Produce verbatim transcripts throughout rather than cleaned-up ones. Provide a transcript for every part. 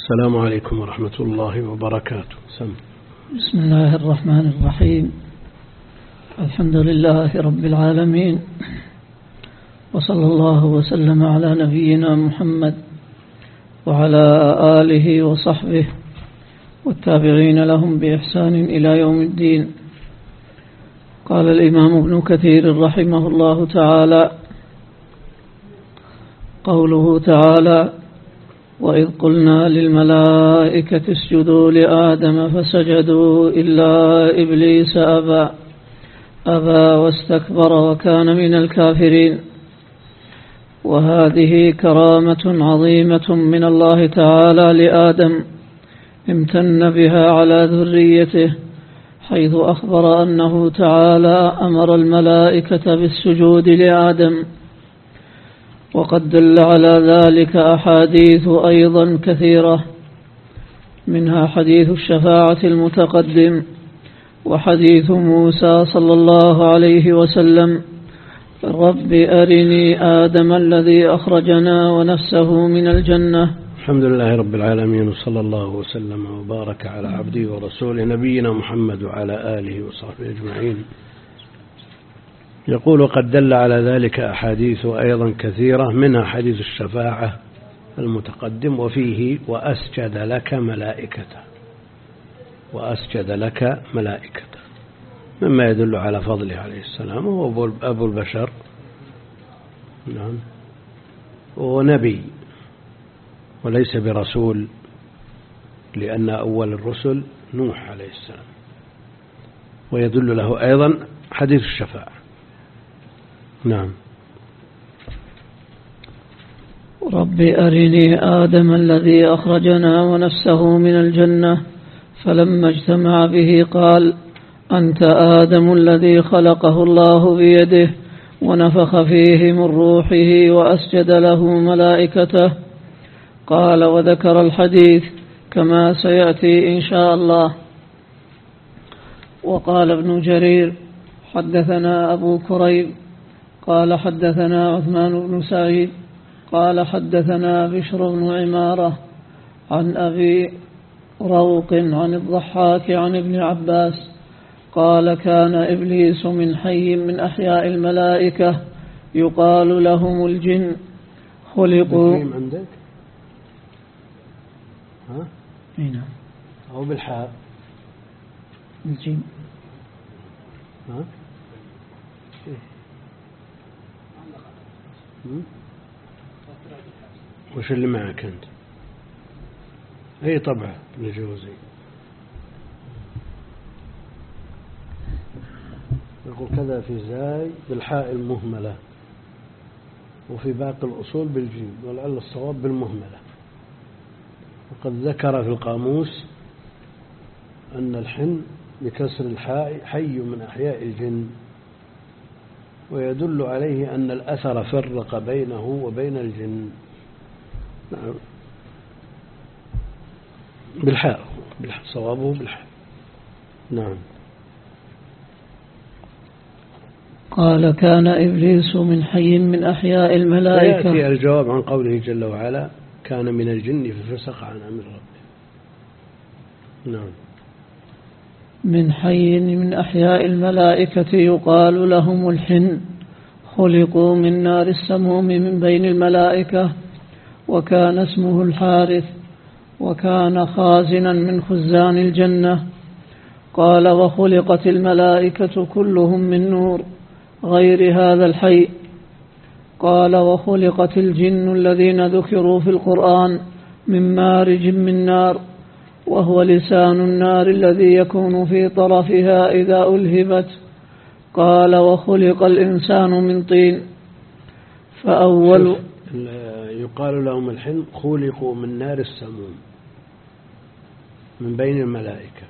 السلام عليكم ورحمة الله وبركاته. سم. بسم الله الرحمن الرحيم. الحمد لله رب العالمين، وصلى الله وسلم على نبينا محمد وعلى آله وصحبه والتابعين لهم بإحسان إلى يوم الدين. قال الإمام ابن كثير رحمه الله تعالى: قوله تعالى: وإذ قلنا للملائكة اسجدوا لآدم فسجدوا إلا إبليس أبى أبى واستكبر وكان من الكافرين. وهذه كرامة عظيمة من الله تعالى لآدم امتن بها على ذريته، حيث أخبر أنه تعالى أمر الملائكة بالسجود لآدم. وقد دل على ذلك أحاديث أيضا كثيرة، منها حديث الشفاعة المتقدم، وحديث موسى صلى الله عليه وسلم: رب أرني آدم الذي أخرجنا ونفسه من الجنة. الحمد لله رب العالمين، وصلى الله وسلم وبارك على عبده ورسوله نبينا محمد وعلى آله وصحبه أجمعين. يقول: وقد دل على ذلك أحاديث أيضا كثيرة، منها حديث الشفاعة المتقدم، وفيه وأسجد لك ملائكته وأسجد لك ملائكته مما يدل على فضله عليه السلام، وهو أبو البشر، نعم، ونبي وليس برسول، لأن أول الرسل نوح عليه السلام. ويدل له أيضا حديث الشفاعة. نعم. رب أرني آدم الذي أخرجنا ونفسه من الجنة، فلما اجتمع به قال: أنت آدم الذي خلقه الله بيده ونفخ فيه من روحه وأسجد له ملائكته. قال: وذكر الحديث كما سيأتي إن شاء الله. وقال ابن جرير: حدثنا أبو كريب قال حدثنا عثمان بن سعيد قال حدثنا بشر بن عمارة عن أبي روق عن الضحاك عن ابن عباس قال: كان إبليس من حي من أحياء الملائكة يقال لهم الجن، خلقوا عندك؟ ها؟ نعم. أو بالحاء الجن. ها؟ وش اللي معك أنت؟ أي طبعة للجوزي. يقول كذا في زاي بالحاء المهملة، وفي باقي الأصول بالجيم، ولعل الصواب بالمهملة. وقد ذكر في القاموس أن الحن بكسر الحاء حي من أحياء الجن، ويدل عليه أن الأثر فرق بينه وبين الجن. نعم، بالحاء، صوابه بالحاء. نعم. قال: كان إبليس من حي من أحياء الملائكة. يأتي الجواب عن قوله جل وعلا: كان من الجن ففسق عن أمر ربه. نعم. من حي من أحياء الملائكة يقال لهم الحن، خلقوا من نار السموم من بين الملائكة، وكان اسمه الحارث، وكان خازنا من خزان الجنة. قال: وخلقت الملائكة كلهم من نور غير هذا الحي. قال: وخلقت الجن الذين ذكروا في القرآن من مارج من نار، وهو لسان النار الذي يكون في طرفها إذا ألهبت. قال: وخلق الإنسان من طين. فأول يقال لهم الحن خلقوا من نار السموم من بين الملائكة،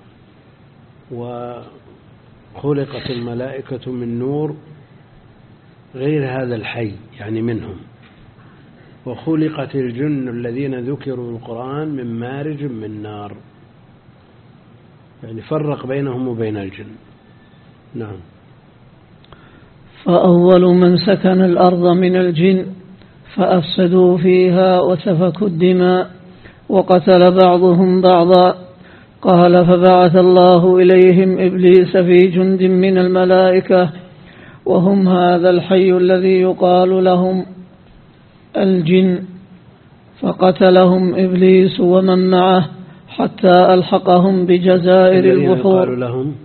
وخلقت الملائكة من نور غير هذا الحي يعني منهم، وخلقت الجن الذين ذكروا القرآن من مارج من نار، يعني فرق بينهم وبين الجن. نعم. فأول من سكن الأرض من الجن فأفسدوا فيها وسفكوا الدماء وقتل بعضهم بعضا. قال فبعث الله إليهم إبليس في جند من الملائكة وهم هذا الحي الذي يقال لهم الجن، فقتلهم إبليس ومن معه حتى ألحقهم بجزائر البحور. يقال لهم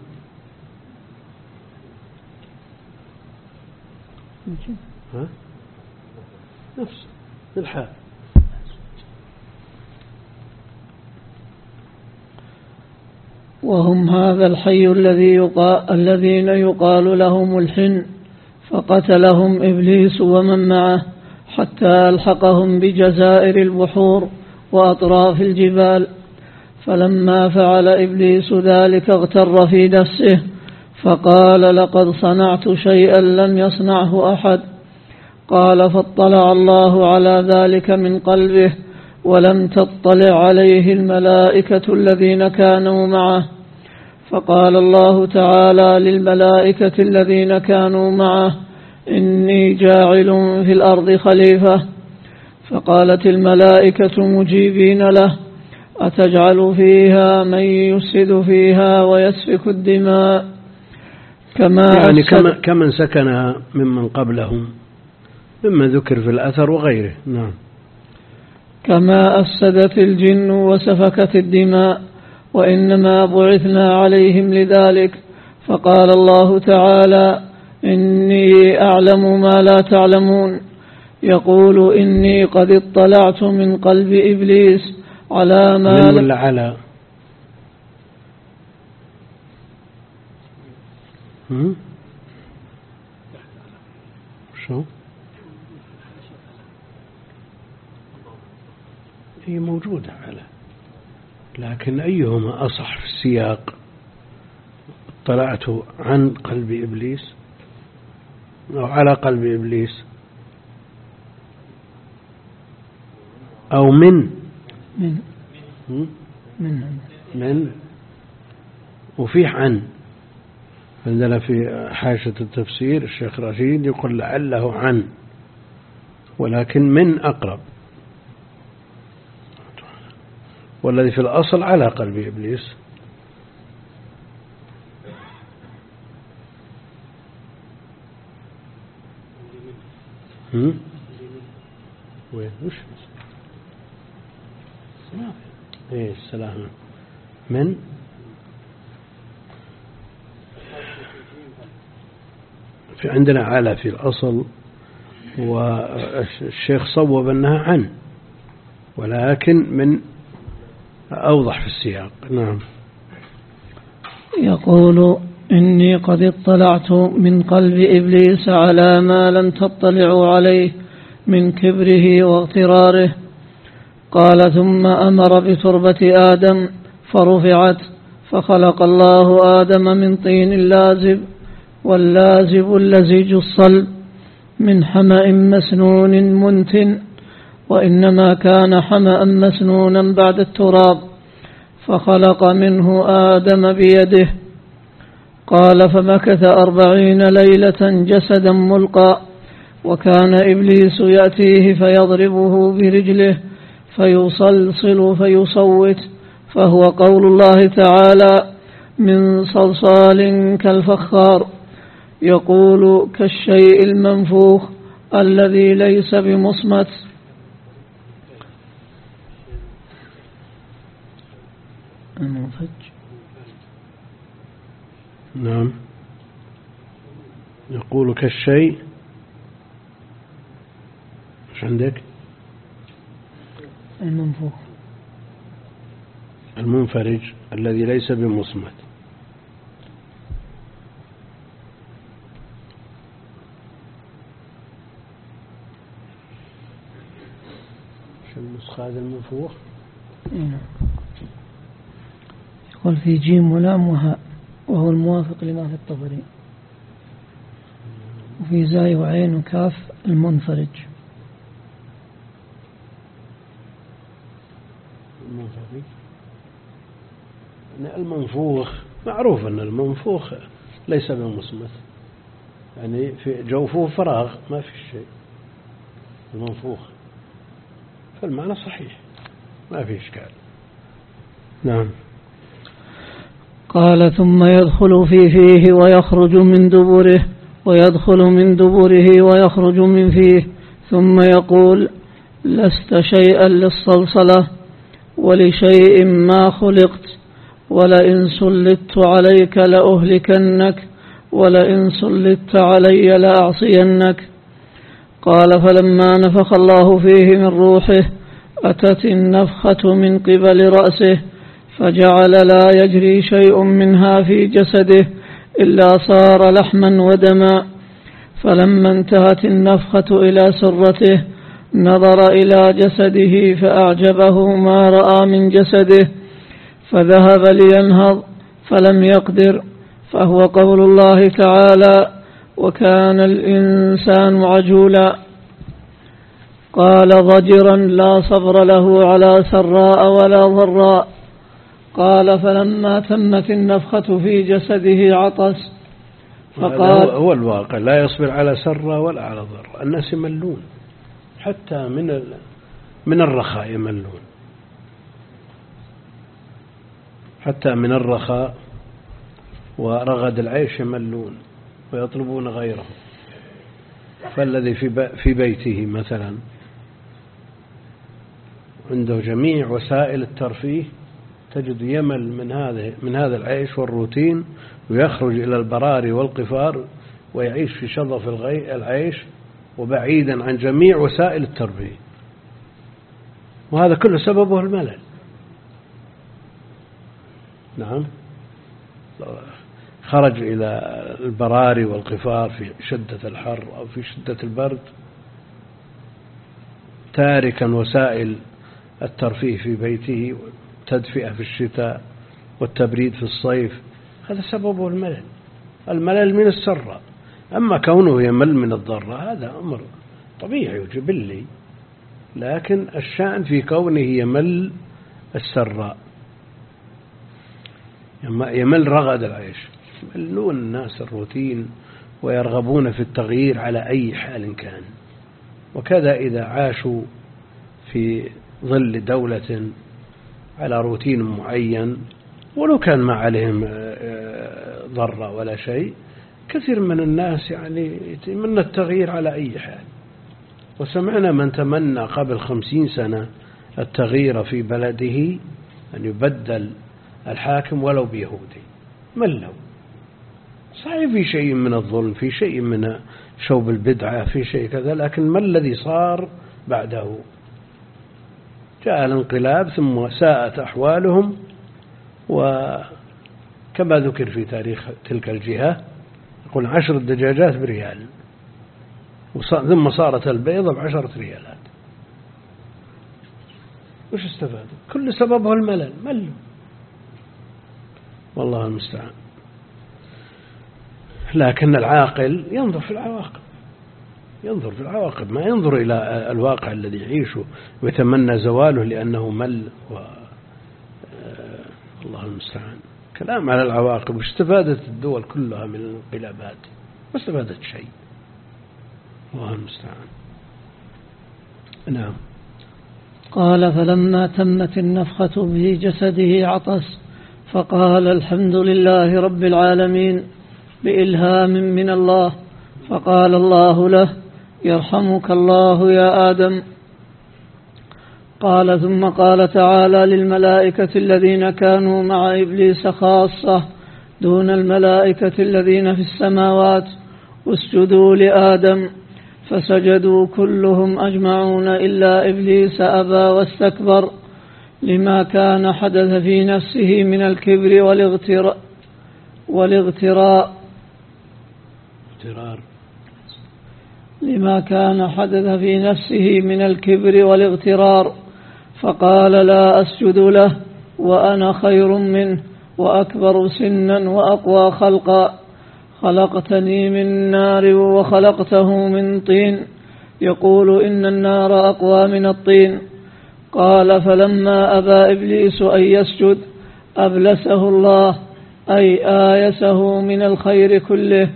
ها؟ نفس الحال. وهم هذا الحي الذي يقال الذين يقال لهم الحن، فقتلهم إبليس ومن معه حتى ألحقهم بجزائر البحور وأطراف الجبال. فلما فعل إبليس ذلك اغتر في نفسه فقال لقد صنعت شيئا لم يصنعه أحد. قال فاطلع الله على ذلك من قلبه ولم تطلع عليه الملائكة الذين كانوا معه. فقال الله تعالى للملائكة الذين كانوا معه إني جاعل في الأرض خليفة. فقالت الملائكة مجيبين له أتجعل فيها من يفسد فيها ويسفك الدماء كما يعني كما كمن سكنها ممن قبلهم مما ذكر في الأثر وغيره. نعم. كما أفسدت الجن وسفكت الدماء وإنما بعثنا عليهم لذلك. فقال الله تعالى إني أعلم ما لا تعلمون. يقول إني قد اطلعت من قلب إبليس على ما من ولا على هم؟ شو هي موجودة على، لكن أيهما أصح في السياق؟ اطلعت عن قلب إبليس أو على قلب إبليس أو من من من, من وفيه عن. عندنا في حاشة التفسير الشيخ رشيد يقول لعله عن، ولكن من أقرب، والذي في الأصل على قلب إبليس. هم؟ وين وش ايه السلام من في عندنا على في الأصل، والشيخ صوب أنها عن، ولكن من أوضح في السياق. نعم. يقول إني قد اطلعت من قلب إبليس على ما لم تطلعوا عليه من كبره واغتراره. قال ثم أمر بتربة آدم فرفعت، فخلق الله آدم من طين لازب، واللازب اللزيج الصلب من حمأ مسنون منتن، وإنما كان حمأ مسنونا بعد التراب، فخلق منه آدم بيده. قال فمكث أربعين ليلة جسدا ملقى، وكان إبليس يأتيه فيضربه برجله فيصلصل فيصوت، فهو قول الله تعالى من صلصال كالفخار. يقول كالشيء المنفوخ الذي ليس بمصمت. المنفج. نعم. يقول كالشيء مش عندك المنفوخ المنفرج الذي ليس بمصمت. شو النسخة هذا المنفوخ؟ يقول في جيم ولام وهاء، وهو الموافق لما في الطبري. وفي زاي وعين وكاف المنفرج. المنفرج المنفوخ معروف أن المنفوخ ليس بمصمت، يعني في جوفه فراغ ما في شيء المنفوخ، فالمعنى صحيح. ما في إشكال. نعم. قال ثم يدخل في فيه ويخرج من دبره ويدخل من دبره ويخرج من فيه ثم يقول لست شيئا للصلصلة ولشيء ما خلقت ولئن سلطت عليك لأهلكنك ولئن سلطت علي لأعصينك. قال فلما نفخ الله فيه من روحه أتت النفخة من قبل رأسه فجعل لا يجري شيء منها في جسده إلا صار لحما ودما. فلما انتهت النفخة إلى سرته نظر إلى جسده فأعجبه ما رأى من جسده فذهب لينهض فلم يقدر، فهو قول الله تعالى وكان الإنسان عجولا. قال ضجرا لا صبر له على سراء ولا ضراء. قال فلما تمت النفخة في جسده عطس فقال هو الواقع لا يصبر على سراء ولا على ضراء. الناس يملون حتى من من الرخاء يملون، حتى من الرخاء ورغد العيش يملون ويطلبون غيره. فالذي في بيته مثلا عنده جميع وسائل الترفيه تجد يمل من هذا من هذا العيش والروتين، ويخرج إلى البراري والقفار ويعيش في شظف العيش وبعيدا عن جميع وسائل الترفيه، وهذا كله سببه الملل. نعم، خرج إلى البراري والقفار في شدة الحر أو في شدة البرد تاركا وسائل الترفيه في بيته، تدفئة في الشتاء والتبريد في الصيف، هذا سببه الملل. الملل من السراء، أما كونه يمل من الضراء هذا أمر طبيعي وجبلي، لكن الشأن في كونه يمل السراء، يمل رغد العيش. يملون الناس الروتين ويرغبون في التغيير على أي حال كان. وكذا إذا عاشوا في ظل دولة على روتين معين ولو كان ما عليهم ضرة ولا شيء، كثير من الناس يعني يتمنى التغيير على أي حال. وسمعنا من تمنى قبل خمسين سنة التغيير في بلده، أن يبدل الحاكم ولو بيهودي، ملوا. صحيح في شيء من الظلم، في شيء من شوب البدعة، في شيء كذا، لكن ما الذي صار بعده؟ جاء الانقلاب ثم ساءت أحوالهم، وكما ذكر في تاريخ تلك الجهة يقول عشر الدجاجات بريال، ثم صارت البيضة بعشرة ريالات. وش استفادوا؟ كل سببه الملل، ملوا، والله المستعان. لكن العاقل ينظر في العواقب، ينظر في العواقب، ما ينظر إلى الواقع الذي يعيشه ويتمنى زواله لأنه مل و... الله المستعان. كلام على العواقب. واستفادت الدول كلها من الانقلابات؟ ما استفادت شيء، الله المستعان. نعم. قال فلما تمت النفخة في جسده عطس فقال الحمد لله رب العالمين بإلهام من الله. فقال الله له يرحمك الله يا آدم. قال ثم قال تعالى للملائكة الذين كانوا مع إبليس خاصة دون الملائكة الذين في السماوات اسجدوا لآدم فسجدوا كلهم أجمعون إلا إبليس أبى واستكبر لما كان حدث في نفسه من الكبر والاغتراء والاغتراء لما كان حدث في نفسه من الكبر والاغترار، فقال لا أسجد له وأنا خير منه وأكبر سنا وأقوى خلقا، خلقتني من نار وخلقته من طين، يقول إن النار أقوى من الطين. قال فلما أبى إبليس أن يسجد أبلسه الله، أي آيسه من الخير كله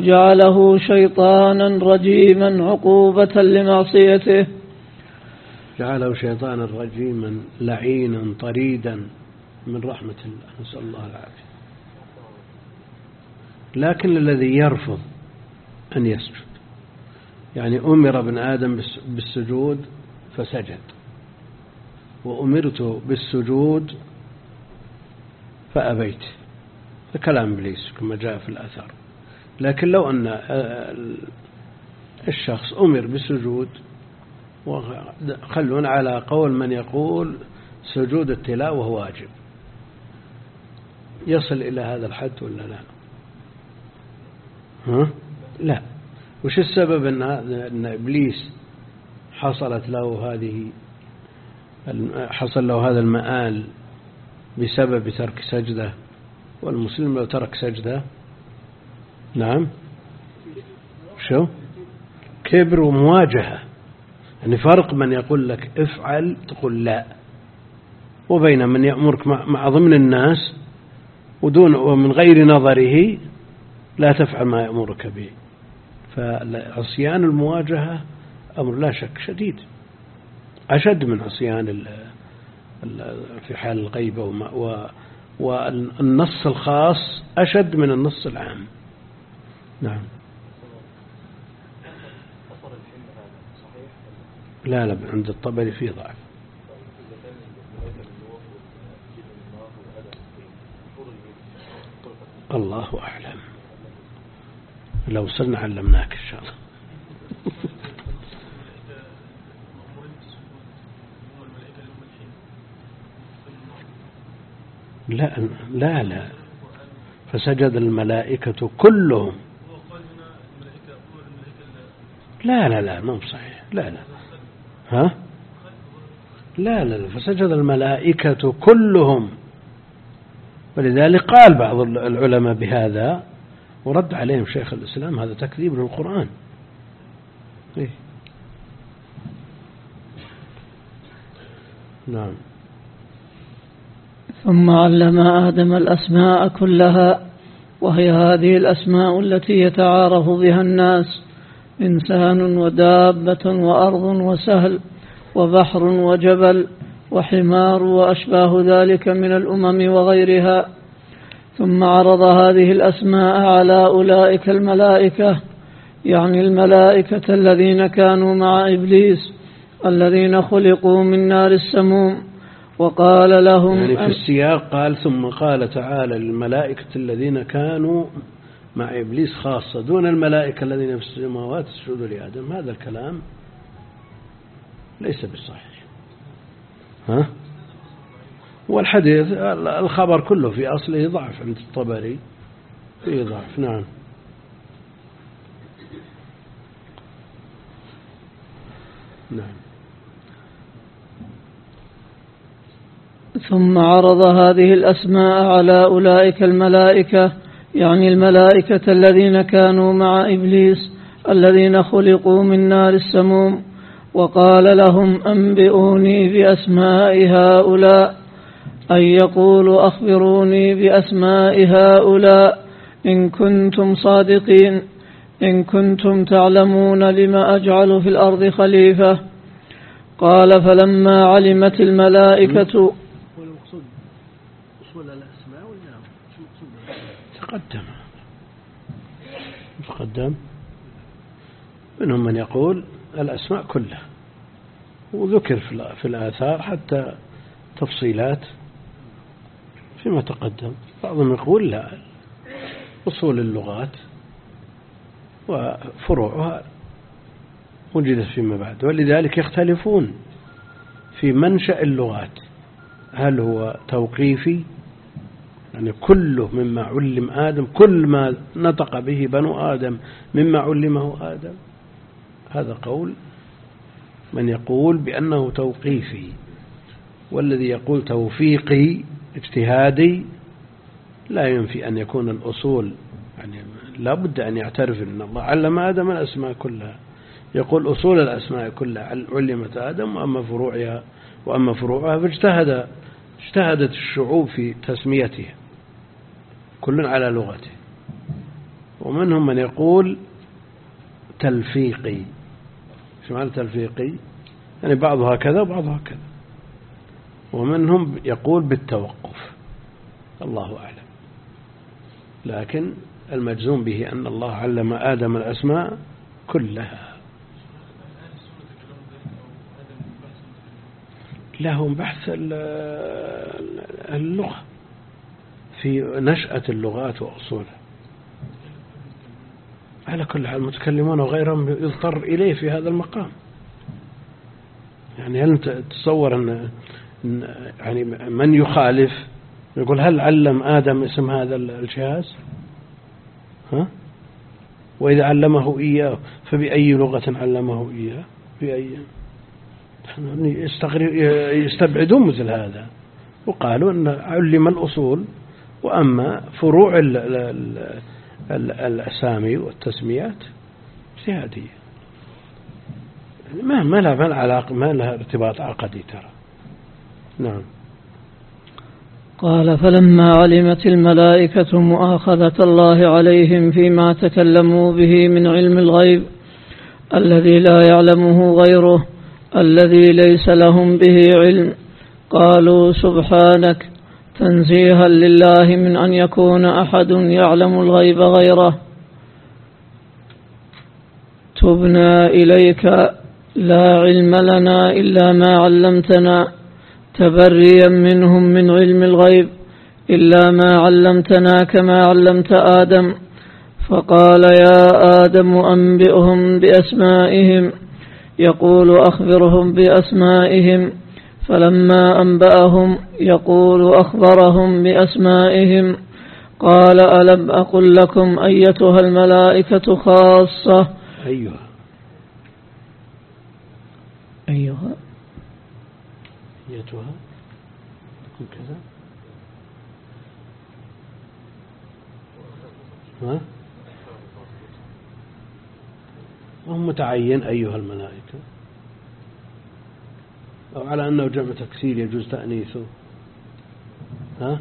وجعله شيطانا رجيما عقوبة لمعصيته. جعله شيطانا رجيما لعينا طريدا من رحمة الله، نسأل الله العافية. لكن الذي يرفض أن يسجد، يعني أمر ابن آدم بالسجود فسجد، وأمرت بالسجود فأبيت، كلام إبليس كما جاء في الأثر. لكن لو أن الشخص أمر بالسجود، وخلون على قول من يقول سجود التلاوة واجب، يصل إلى هذا الحد ولا لا؟ ها؟ لا. وش السبب أن, أن إبليس حصلت له هذه حصل له هذا المآل بسبب ترك سجدة، والمسلم لو ترك سجدة نعم شو كبر ومواجهة. يعني فرق من يقول لك افعل تقول لا، وبين من يأمرك مع ضمن الناس ودون ومن غير نظره لا تفعل ما يأمرك به. فعصيان المواجهة أمر لا شك شديد، أشد من عصيان في حال الغيبة، والنص الخاص أشد من النص العام. نعم. لا لا، عند الطبري فيه ضعف. الله أعلم، لو صرنا علمناك إن شاء الله. لا لا لا، فسجد الملائكة كلهم. لا لا لا، مو صحيح. لا لا ها لا لا، فسجد الملائكة كلهم، ولذلك قال بعض العلماء بهذا ورد عليهم شيخ الإسلام هذا تكذيب للقرآن. إيه؟ نعم. ثم علم آدم الأسماء كلها، وهي هذه الأسماء التي يتعارف بها الناس: إنسان ودابة وأرض وسهل وبحر وجبل وحمار وأشباه ذلك من الأمم وغيرها. ثم عرض هذه الأسماء على أولئك الملائكة، يعني الملائكة الذين كانوا مع إبليس الذين خلقوا من نار السموم، وقال لهم يعني في السياق قال ثم قال تعالى للملائكة الذين كانوا مع إبليس خاصة دون الملائكة الذين في السماوات اسجدوا لآدم. هذا الكلام ليس بالصحيح. ها؟ والحديث الخبر كله في أصله ضعف عند الطبري، فيه ضعف. نعم. نعم. ثم عرض هذه الأسماء على أولئك الملائكة، يعني الملائكة الذين كانوا مع إبليس الذين خلقوا من نار السموم، وقال لهم: أنبئوني بأسماء هؤلاء، أي يقول أخبروني بأسماء هؤلاء إن كنتم صادقين، إن كنتم تعلمون لما أجعل في الأرض خليفة. قال: فلما علمت الملائكة. تقدم تقدم منهم من يقول الأسماء كلها، وذكر في الآثار حتى تفصيلات فيما تقدم. بعضهم يقول لا، أصول اللغات وفروعها وجدت فيما بعد، ولذلك يختلفون في منشأ اللغات، هل هو توقيفي يعني كله مما علم آدم، كل ما نطق به بنو آدم مما علمه آدم، هذا قول من يقول بأنه توقيفي، والذي يقول توفيقي اجتهادي لا ينفي أن يكون الأصول، يعني لا بد أن يعترف أن الله علم آدم الأسماء كلها، يقول أصول الأسماء كلها علمت آدم، وأما فروعها وأما فروعها فاجتهد اجتهدت الشعوب في تسميتها كل على لغته. ومنهم من يقول تلفيقي. شو معنى تلفيقي؟ يعني بعضها كذا وبعضها كذا، ومنهم يقول بالتوقف، الله أعلم. لكن المجزوم به أن الله علم آدم الأسماء كلها. لهم بحث اللغة في نشأة اللغات وأصولها. على كل حال المتكلمون وغيرهم يضطر إليه في هذا المقام. يعني هل تتصور أن يعني من يخالف يقول هل علم آدم اسم هذا الجهاز؟ ها؟ وإذا علمه إياه فبأي لغة علمه إياه؟ بأي؟ يستبعدون مثل هذا، وقالوا أن علم الأصول، وأما فروع ال ال ال الأسامي والتسميات زيادية، ما ما لها علاقة، ما لها ارتباط عقدي ترى. نعم. قال فلما علمت الملائكة مؤاخذة الله عليهم فيما تكلموا به من علم الغيب الذي لا يعلمه غيره الذي ليس لهم به علم، قالوا سبحانك تنزيها لله من أن يكون أحد يعلم الغيب غيره، تبنا إليك لا علم لنا إلا ما علمتنا، تبريا منهم من علم الغيب إلا ما علمتنا كما علمت آدم. فقال يا آدم أنبئهم بأسمائهم، يقول أخبرهم بأسمائهم، فلما أنبأهم يقول أخبرهم بأسمائهم. قال ألم أقل لكم أيتها الملائكة خاصة؟ أيها أيها أيتها كذا ها هم متعين أيها الملائكة، أو على أنه جمع تكسير يجوز تأنيثه. ها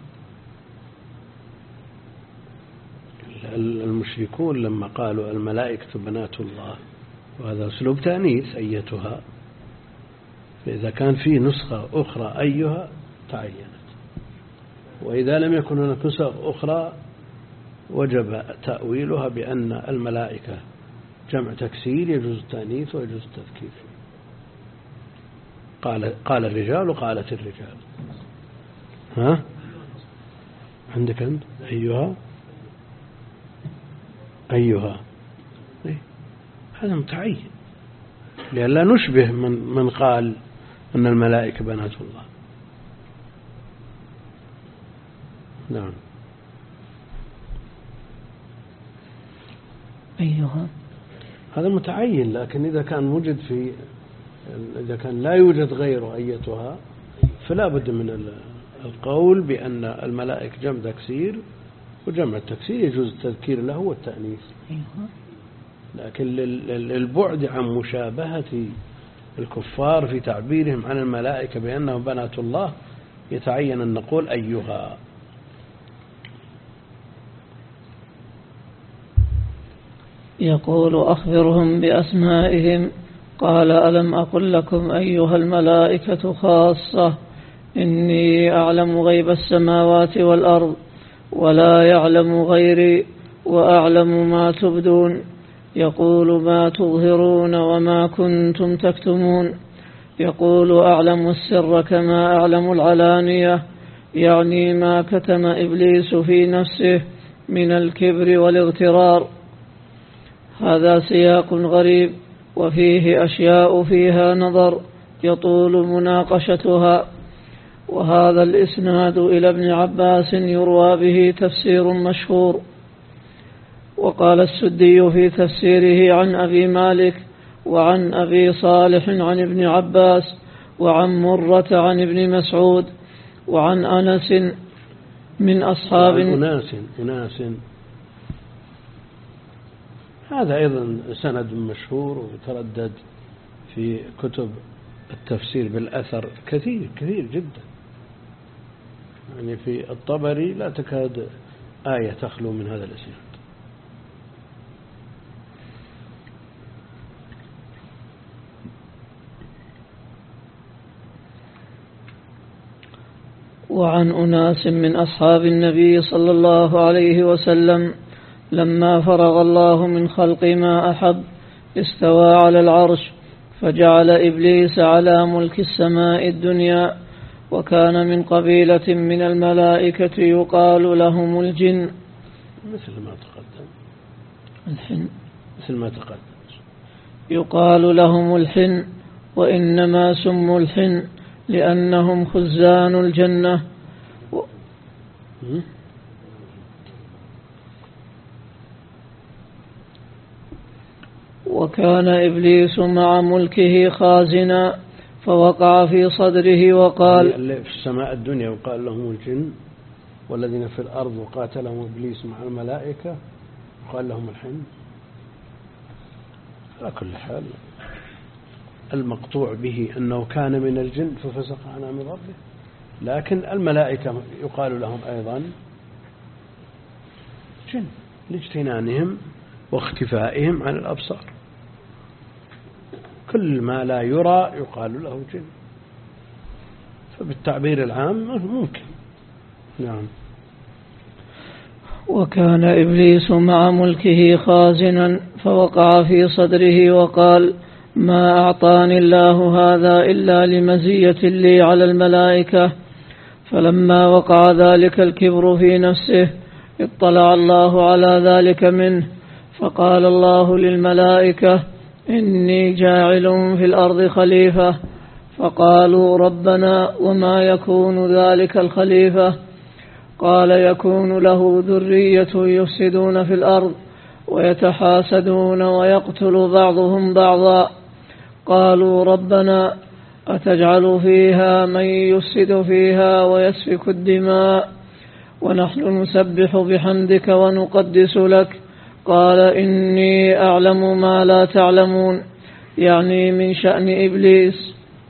المشركون لما قالوا الملائكة بنات الله، وهذا أسلوب تأنيث أيتها، فإذا كان في نسخة أخرى أيها تعينت، وإذا لم يكن هناك نسخة أخرى وجب تأويلها بأن الملائكة جمع تكسير يجوز التأنيث ويجوز التذكير. قال قال الرجال وقالت الرجال. ها عندك أنت أيها أيها إيه؟ هذا متعين لئلا نشبه من من قال أن الملائكة بنات الله. نعم. أيها هذا متعين، لكن إذا كان وجد في إذا كان لا يوجد غيره أيتها فلا بد من القول بأن الملائكة جمع تكسير، وجمع التكسير يجوز التذكير له والتأنيث. لكن للبعد عن مشابهة الكفار في تعبيرهم عن الملائكة بأنهم بنات الله يتعين أن نقول أيها. يقول أخبرهم بأسمائهم. قال ألم أقل لكم أيها الملائكة خاصة إني أعلم غيب السماوات والأرض ولا يعلم غيري وأعلم ما تبدون، يقول ما تظهرون وما كنتم تكتمون، يقول أعلم السر كما أعلم العلانية، يعني ما كتم إبليس في نفسه من الكبر والاغترار. هذا سياق غريب وفيه أشياء فيها نظر يطول مناقشتها. وهذا الإسناد إلى ابن عباس يروى به تفسير مشهور. وقال السدي في تفسيره عن أبي مالك وعن أبي صالح عن ابن عباس وعن مرة عن ابن مسعود وعن أنس من أصحاب أناس أناس هذا أيضا سند مشهور وتردد في كتب التفسير بالأثر كثير كثير جدا. يعني في الطبري لا تكاد آية تخلو من هذا الإسناد. وعن أناس من أصحاب النبي صلى الله عليه وسلم لما فرغ الله من خلق ما أحب استوى على العرش فجعل إبليس على ملك السماء الدنيا، وكان من قبيلة من الملائكة يقال لهم الجن، مثل ما تقدم الحن، مثل ما تقدم يقال لهم الحن، وإنما سموا الحن لأنهم خزان الجنة. و... وكان إبليس مع ملكه خازنا فوقع في صدره وقال، اللي في السماء الدنيا وقال لهم الجن، والذين في الأرض وقاتلهم إبليس مع الملائكة وقال لهم الحن. على كل حال المقطوع به أنه كان من الجن ففسق عن أمر ربه، لكن الملائكة يقال لهم أيضا جن لاجتنانهم واختفائهم عن الأبصار، كل ما لا يرى يقال له جن، فبالتعبير العام ممكن. نعم. وكان إبليس مع ملكه خازنا فوقع في صدره وقال: ما أعطاني الله هذا إلا لمزية لي على الملائكة. فلما وقع ذلك الكبر في نفسه اطلع الله على ذلك منه، فقال الله للملائكة: إني جاعل في الأرض خليفة. فقالوا: ربنا وما يكون ذلك الخليفة؟ قال: يكون له ذرية يفسدون في الأرض ويتحاسدون ويقتل بعضهم بعضا. قالوا: ربنا أتجعل فيها من يفسد فيها ويسفك الدماء ونحن نسبح بحمدك ونقدس لك؟ قال: إني أعلم ما لا تعلمون، يعني من شأن إبليس.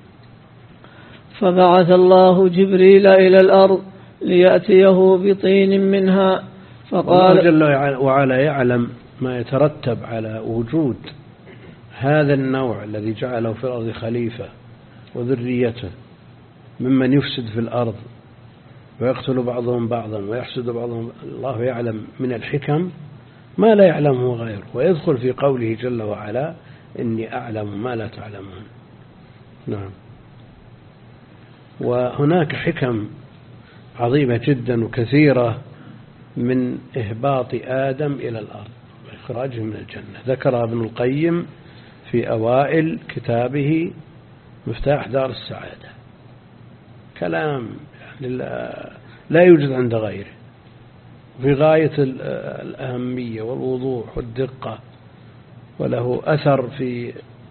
فبعث الله جبريل إلى الأرض ليأتيه بطين منها، فقال: الله جل وعلا يعلم ما يترتب على وجود هذا النوع الذي جعله في الأرض خليفة وذريته ممن يفسد في الأرض ويقتل بعضهم بعضا ويحسد بعضهم. الله يعلم من الحكم ما لا يعلمه غيره، ويدخل في قوله جل وعلا: إني أعلم ما لا تعلمون. نعم. وهناك حكم عظيمة جدا وكثيرة من إهباط آدم إلى الأرض وإخراجه من الجنة، ذكرها ابن القيم في أوائل كتابه مفتاح دار السعادة. كلام يعني لا, لا يوجد عند غيره، في غاية الأهمية والوضوح والدقة، وله أثر في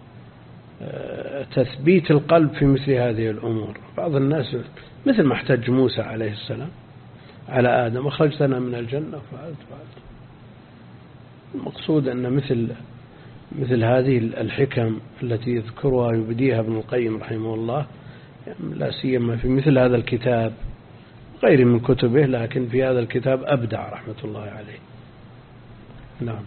تثبيت القلب في مثل هذه الأمور. بعض الناس مثل ما احتج موسى عليه السلام على آدم: أخرجتنا من الجنة فعلت فعلت. المقصود أن مثل مثل هذه الحكم التي يذكرها يبديها ابن القيم رحمه الله، لا سيما في مثل هذا الكتاب، غير من كتبه، لكن في هذا الكتاب أبدع رحمة الله عليه. نعم.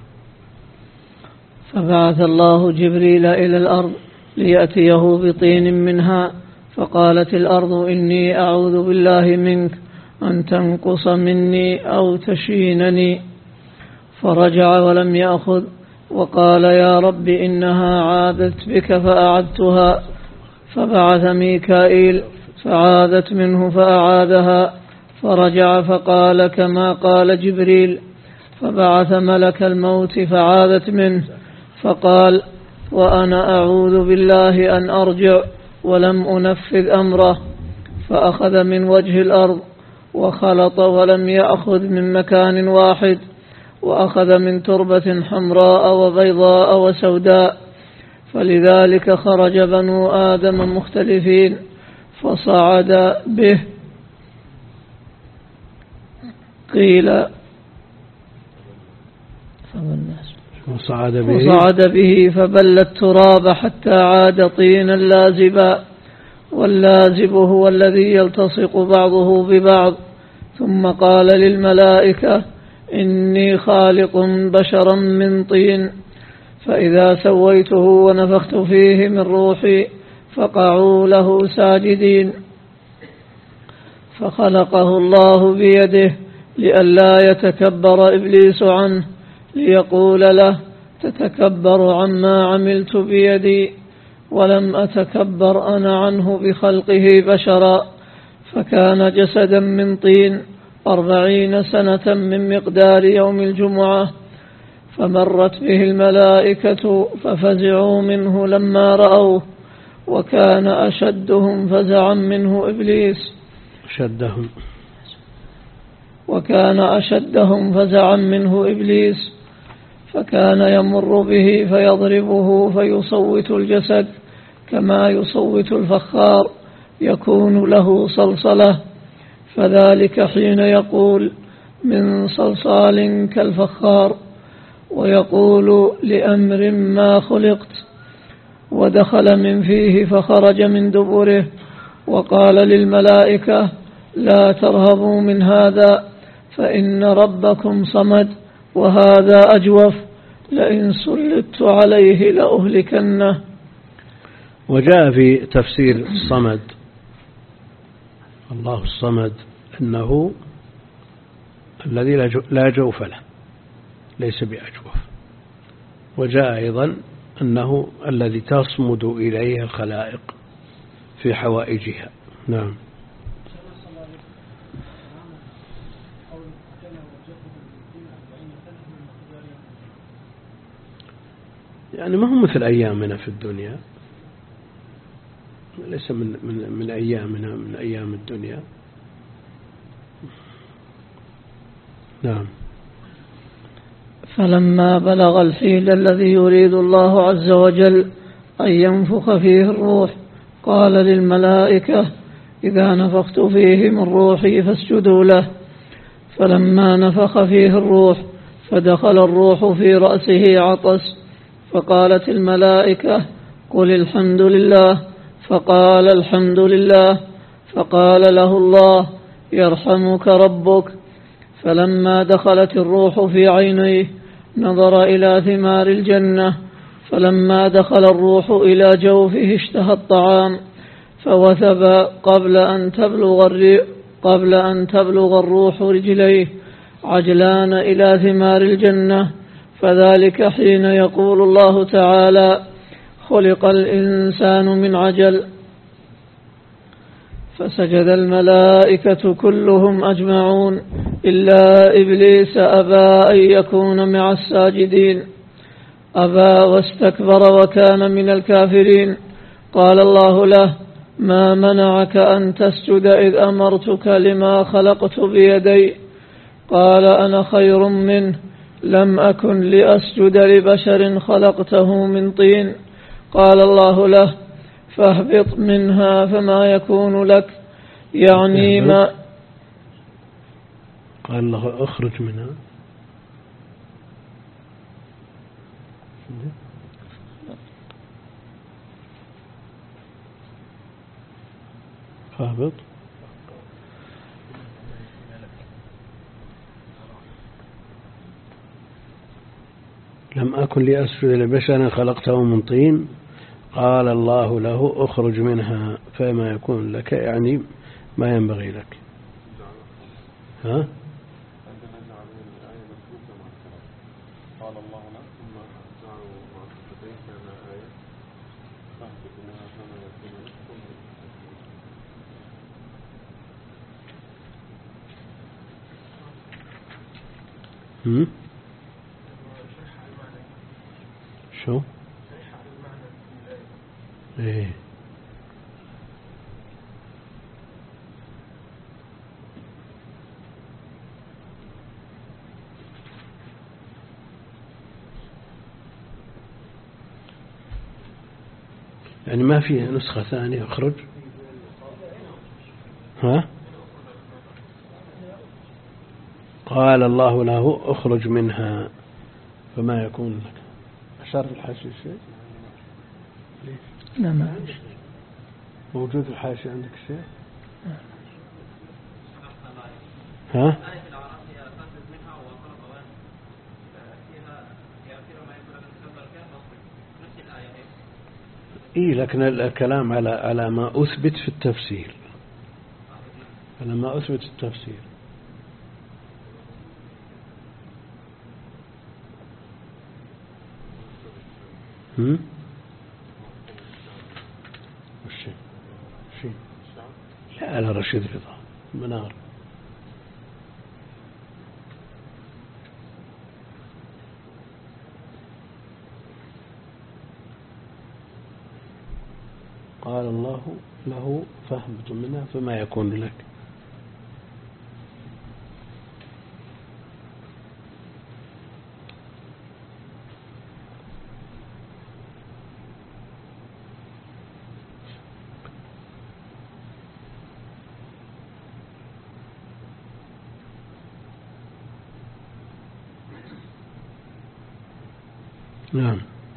فبعث الله جبريل إلى الأرض ليأتيه بطين منها، فقالت الأرض: إني أعوذ بالله منك أن تنقص مني أو تشينني. فرجع ولم يأخذ، وقال: يا رب إنها عادت بك فأعدتها. فبعث ميكائيل فعادت منه فأعادها، فرجع فقال كما قال جبريل. فبعث ملك الموت فعادت منه، فقال: وأنا أعوذ بالله أن أرجع، ولم أنفذ أمره. فأخذ من وجه الأرض وخلط ولم يأخذ من مكان واحد، وأخذ من تربة حمراء وبيضاء وسوداء، فلذلك خرج بنو آدم مختلفين فصعد به. قيل وصعد به, وصعد به فبل التراب حتى عاد طينا لازبا، واللازب هو الذي يلتصق بعضه ببعض. ثم قال للملائكة: إني خالق بشرا من طين، فإذا سويته ونفخت فيه من روحي فقعوا له ساجدين. فخلقه الله بيده لئلا يتكبر إبليس عنه، ليقول له: تتكبر عما عملت بيدي، ولم أتكبر أنا عنه بخلقه بشرا. فكان جسدا من طين أربعين سنة من مقدار يوم الجمعة، فمرت به الملائكة ففزعوا منه لما رأوه، وكان أشدهم فزعا منه إبليس أشدهم وكان أشدهم فزعا منه إبليس فكان يمر به فيضربه فيصوت الجسد كما يصوت الفخار، يكون له صلصلة، فذلك حين يقول: من صلصال كالفخار، ويقول: لأمر ما خلقت، ودخل من فيه فخرج من دبره، وقال للملائكة: لا ترهبوا من هذا، فإن ربكم صمد، وهذا أجوف، لئن سلطت عليه لأهلكنه. وجاء في تفسير الصمد، الله الصمد، أنه الذي لا جوف له، ليس بأجوف. وجاء أيضا أنه الذي تصمد إليه الخلائق في حوائجها. نعم. يعني ما هو مثل أيامنا في الدنيا، ليس من من من أيامنا من أيام الدنيا. نعم. فلما بلغ الحين الذي يريد الله عز وجل أن ينفخ فيه الروح، قال للملائكة: إذا نفخت فيه من روحي فاسجدوا له. فلما نفخ فيه الروح فدخل الروح في رأسه عطس، فقالت الملائكة: قل الحمد لله. فقال: الحمد لله. فقال له الله: يرحمك ربك. فلما دخلت الروح في عينيه نظر إلى ثمار الجنة، فلما دخل الروح إلى جوفه اشتهى الطعام، فوثب قبل أن تبلغ الريح قبل أن تبلغ الروح رجليه عجلان إلى ثمار الجنة. فذلك حين يقول الله تعالى: خلق الإنسان من عجل. فسجد الملائكة كلهم أجمعون إلا إبليس أبى أن يكون مع الساجدين، أبى واستكبر وكان من الكافرين. قال الله له: ما منعك أن تسجد إذ أمرتك لما خلقت بيدي؟ قال: أنا خير منه، لم أكن لأسجد لبشر خلقته من طين. قال الله له: فاهبط منها فما يكون لك، يعني ما قال الله: اخرج منها. فاهبط. لم أكن لأسجد لبشر خلقته من طين. قال الله له: اخرج منها فما يكون لك، يعني ما ينبغي لك. ها؟ قال الله له: ثم جعلوا معصفتين كان آية فاهبط منها فما يكون لك. هم؟ شو؟ ايه. يعني ما في نسخة ثانية اخرج؟ ها؟ قال الله له: اخرج منها فما يكون لك. أشار الحاشية شيء؟ لا، ما موجود الحاشية عندك شيء؟ ها؟ إيه، لكن الكلام على على ما أثبت في التفسير. أنا ما أثبت التفسير. هم؟ وشي شي لا على رشيد رضا منار. قال الله له فاهبط منها فما يكون لك. نعم.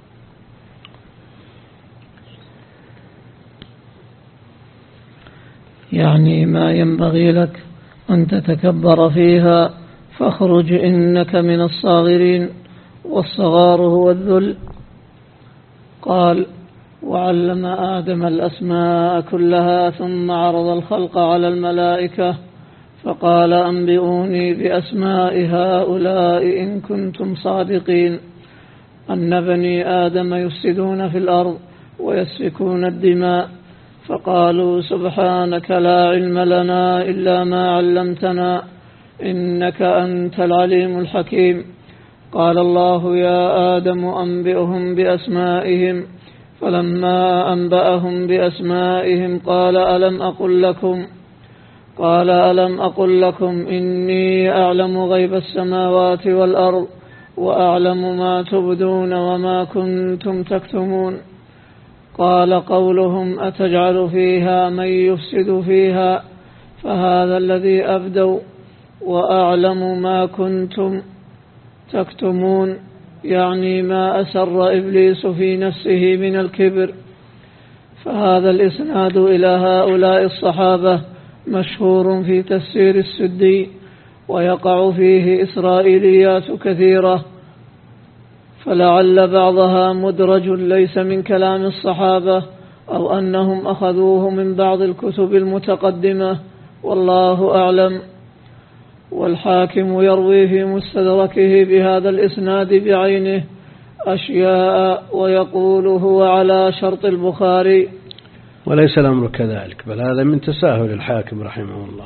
يعني ما ينبغي لك أن تتكبر فيها، فاخرج إنك من الصاغرين، والصغار هو الذل. قال: وعلم آدم الأسماء كلها ثم عرض الخلق على الملائكة فقال: أنبئوني بأسماء هؤلاء إن كنتم صادقين. أن بني آدم يفسدون في الأرض ويسفكون الدماء، فقالوا: سبحانك لا علم لنا إلا ما علمتنا إنك أنت العليم الحكيم. قال الله: يا آدم أنبئهم بأسمائهم. فلما أنبأهم بأسمائهم قال: ألم أقل لكم قال ألم أقل لكم إني أعلم غيب السماوات والأرض وأعلم ما تبدون وما كنتم تكتمون. قال: قولهم أتجعل فيها من يفسد فيها، فهذا الذي أبدوا، وأعلم ما كنتم تكتمون، يعني ما أسر إبليس في نفسه من الكبر. فهذا الإسناد إلى هؤلاء الصحابة مشهور في تفسير السدي، ويقع فيه إسرائيليات كثيرة، فلعل بعضها مدرج ليس من كلام الصحابة، أو أنهم أخذوه من بعض الكتب المتقدمة، والله أعلم. والحاكم يروي في مستدركه بهذا الإسناد بعينه أشياء ويقول هو على شرط البخاري، وليس الأمر كذلك، بل هذا من تساهل الحاكم رحمه الله.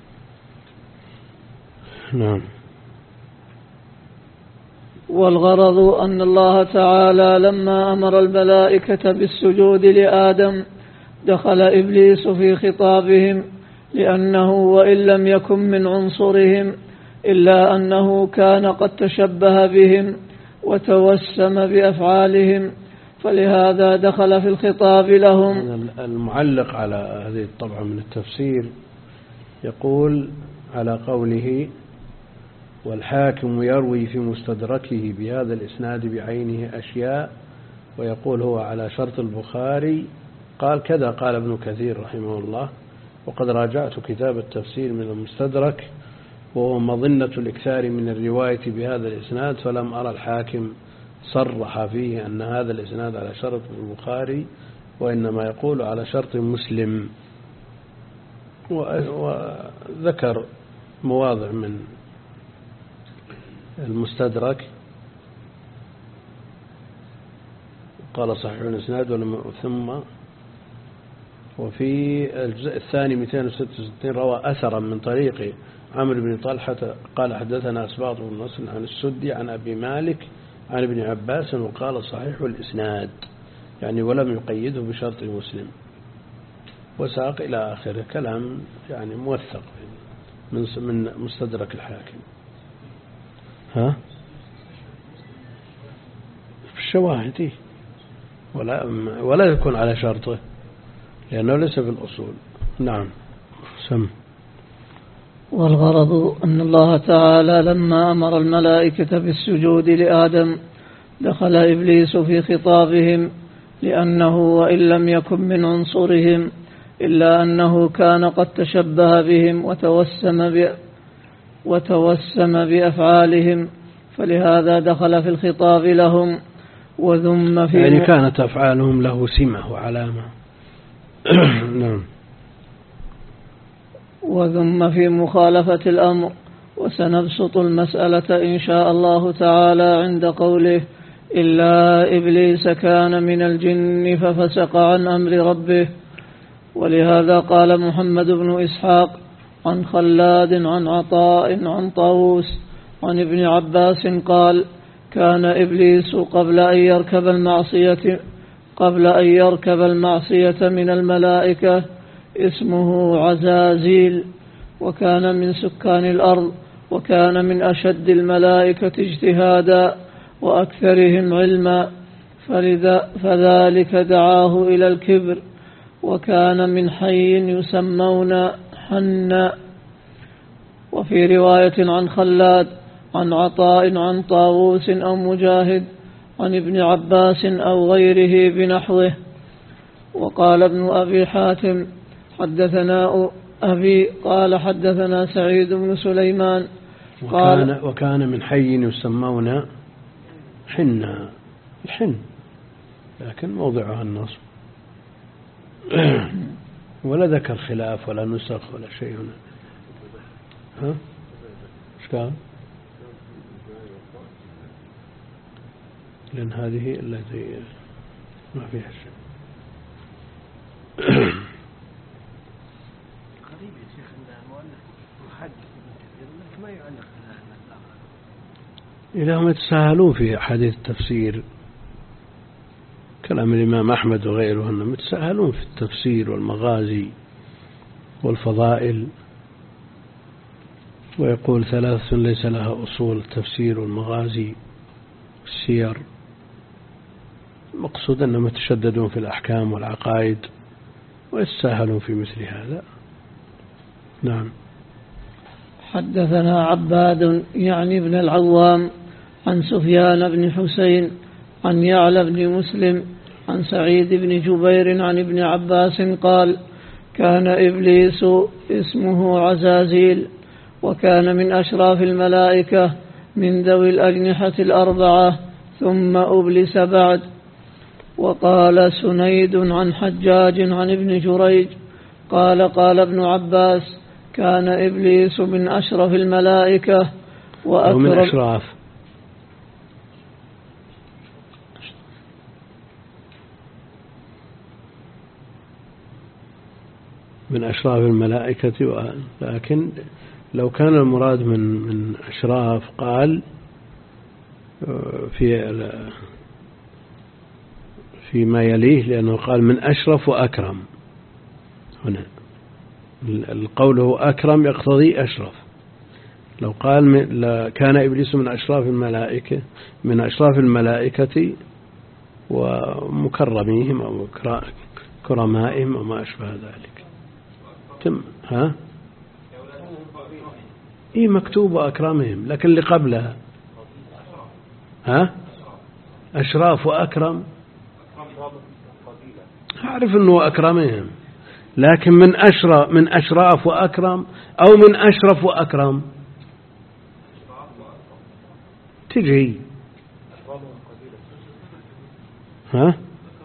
نعم. والغرض أن الله تعالى لما أمر الملائكة بالسجود لآدم دخل إبليس في خطابهم، لأنه وإن لم يكن من عنصرهم إلا أنه كان قد تشبه بهم وتوسم بأفعالهم، فلهذا دخل في الخطاب لهم. المعلق على هذه الطبعة من التفسير يقول على قوله: والحاكم يروي في مستدركه بهذا الإسناد بعينه أشياء ويقول هو على شرط البخاري، قال كذا قال ابن كثير رحمه الله. وقد راجعت كتاب التفسير من المستدرك، وهو مظنة الإكثار من الرواية بهذا الإسناد، فلم أرى الحاكم صرح فيه أن هذا الإسناد على شرط البخاري، وإنما يقول على شرط مسلم. وذكر مواضع من المستدرك قال صحيح الإسناد، ثم وفي الجزء الثاني مئتين وستة وستين روى أثرا من طريق عمرو بن طلحة قال حدثنا أسباط بن نصر عن السدي عن أبي مالك عن ابن عباس، وقال صحيح الإسناد، يعني ولم يقيده بشرط مسلم، وساق إلى آخره كلام يعني موثق من من مستدرك الحاكم. ها في الشواهد ولا ولا يكون على شرطه لأنه ليس في الأصول. نعم. سم. والغرض أن الله تعالى لما أمر الملائكة بالسجود لآدم دخل إبليس في خطابهم، لأنه وإن لم يكن من عنصرهم إلا أنه كان قد تشبه بهم وتوسم ب وتوسم بأفعالهم، فلهذا دخل في الخطاب لهم وذم في يعني كانت أفعالهم له سمة وعلامة. نعم. وذم في مخالفة الأمر. وسنبسط المسألة إن شاء الله تعالى عند قوله إلا إبليس كان من الجن ففسق عن أمر ربه. ولهذا قال محمد بن إسحاق عن خلاد عن عطاء عن طاووس عن ابن عباس قال كان إبليس قبل أن يركب المعصية قبل أن يركب المعصية من الملائكة اسمه عزازيل، وكان من سكان الأرض، وكان من أشد الملائكة اجتهادا وأكثرهم علما، فذلك دعاه إلى الكبر. وكان من حي يسمون حنا. وفي رواية عن خلاد عن عطاء عن طاووس أو مجاهد عن ابن عباس أو غيره بنحوه. وقال ابن أبي حاتم حدثنا أبي قال حدثنا سعيد بن سليمان قال وكان, وكان من حي يسمون حنا، الحن لكن موضعها النصب، ولا ذكر خلاف ولا نسخ ولا شيء هنا. ها ايش قال؟ لأن هذه التي ما فيها شيء. قريب يا شيخ أن المؤلف محدث ابن ما يعلق إذا هم يتساهلون في أحاديث التفسير، كلام الإمام أحمد وغيره أنهم يتساهلون في التفسير والمغازي والفضائل، ويقول ثلاث ليس لها أصول: التفسير والمغازي والسير. المقصود أنهم يتشددون في الأحكام والعقائد ويتساهلون في مثل هذا. نعم. حدثنا عباد يعني ابن العوام عن سفيان بن حسين عن يعلى بن مسلم عن سعيد بن جبير عن ابن عباس قال كان إبليس اسمه عزازيل، وكان من أشراف الملائكة من ذوي الأجنحة الأربعة، ثم أبلس بعد. وقال سنيد عن حجاج عن ابن جريج قال قال ابن عباس كان إبليس من أشرف الملائكة وأكرم من أشراف من أشراف الملائكة، لكن لو كان المراد من من أشراف قال في فيما يليه، لأنه قال من أشرف وأكرم. هنا القول هو أكرم يقتضي أشرف. لو قال كان إبليس من أشراف الملائكة من أشراف الملائكة ومكرميهم أو كرمائهم وما أشبه ذلك. تم ها إيه مكتوب وأكرمهم، لكن اللي قبلها ها أشراف وأكرم، أعرف أنه أكرمهم، لكن من أشرف من أشراف وأكرم أو من أشرف وأكرم تجي ها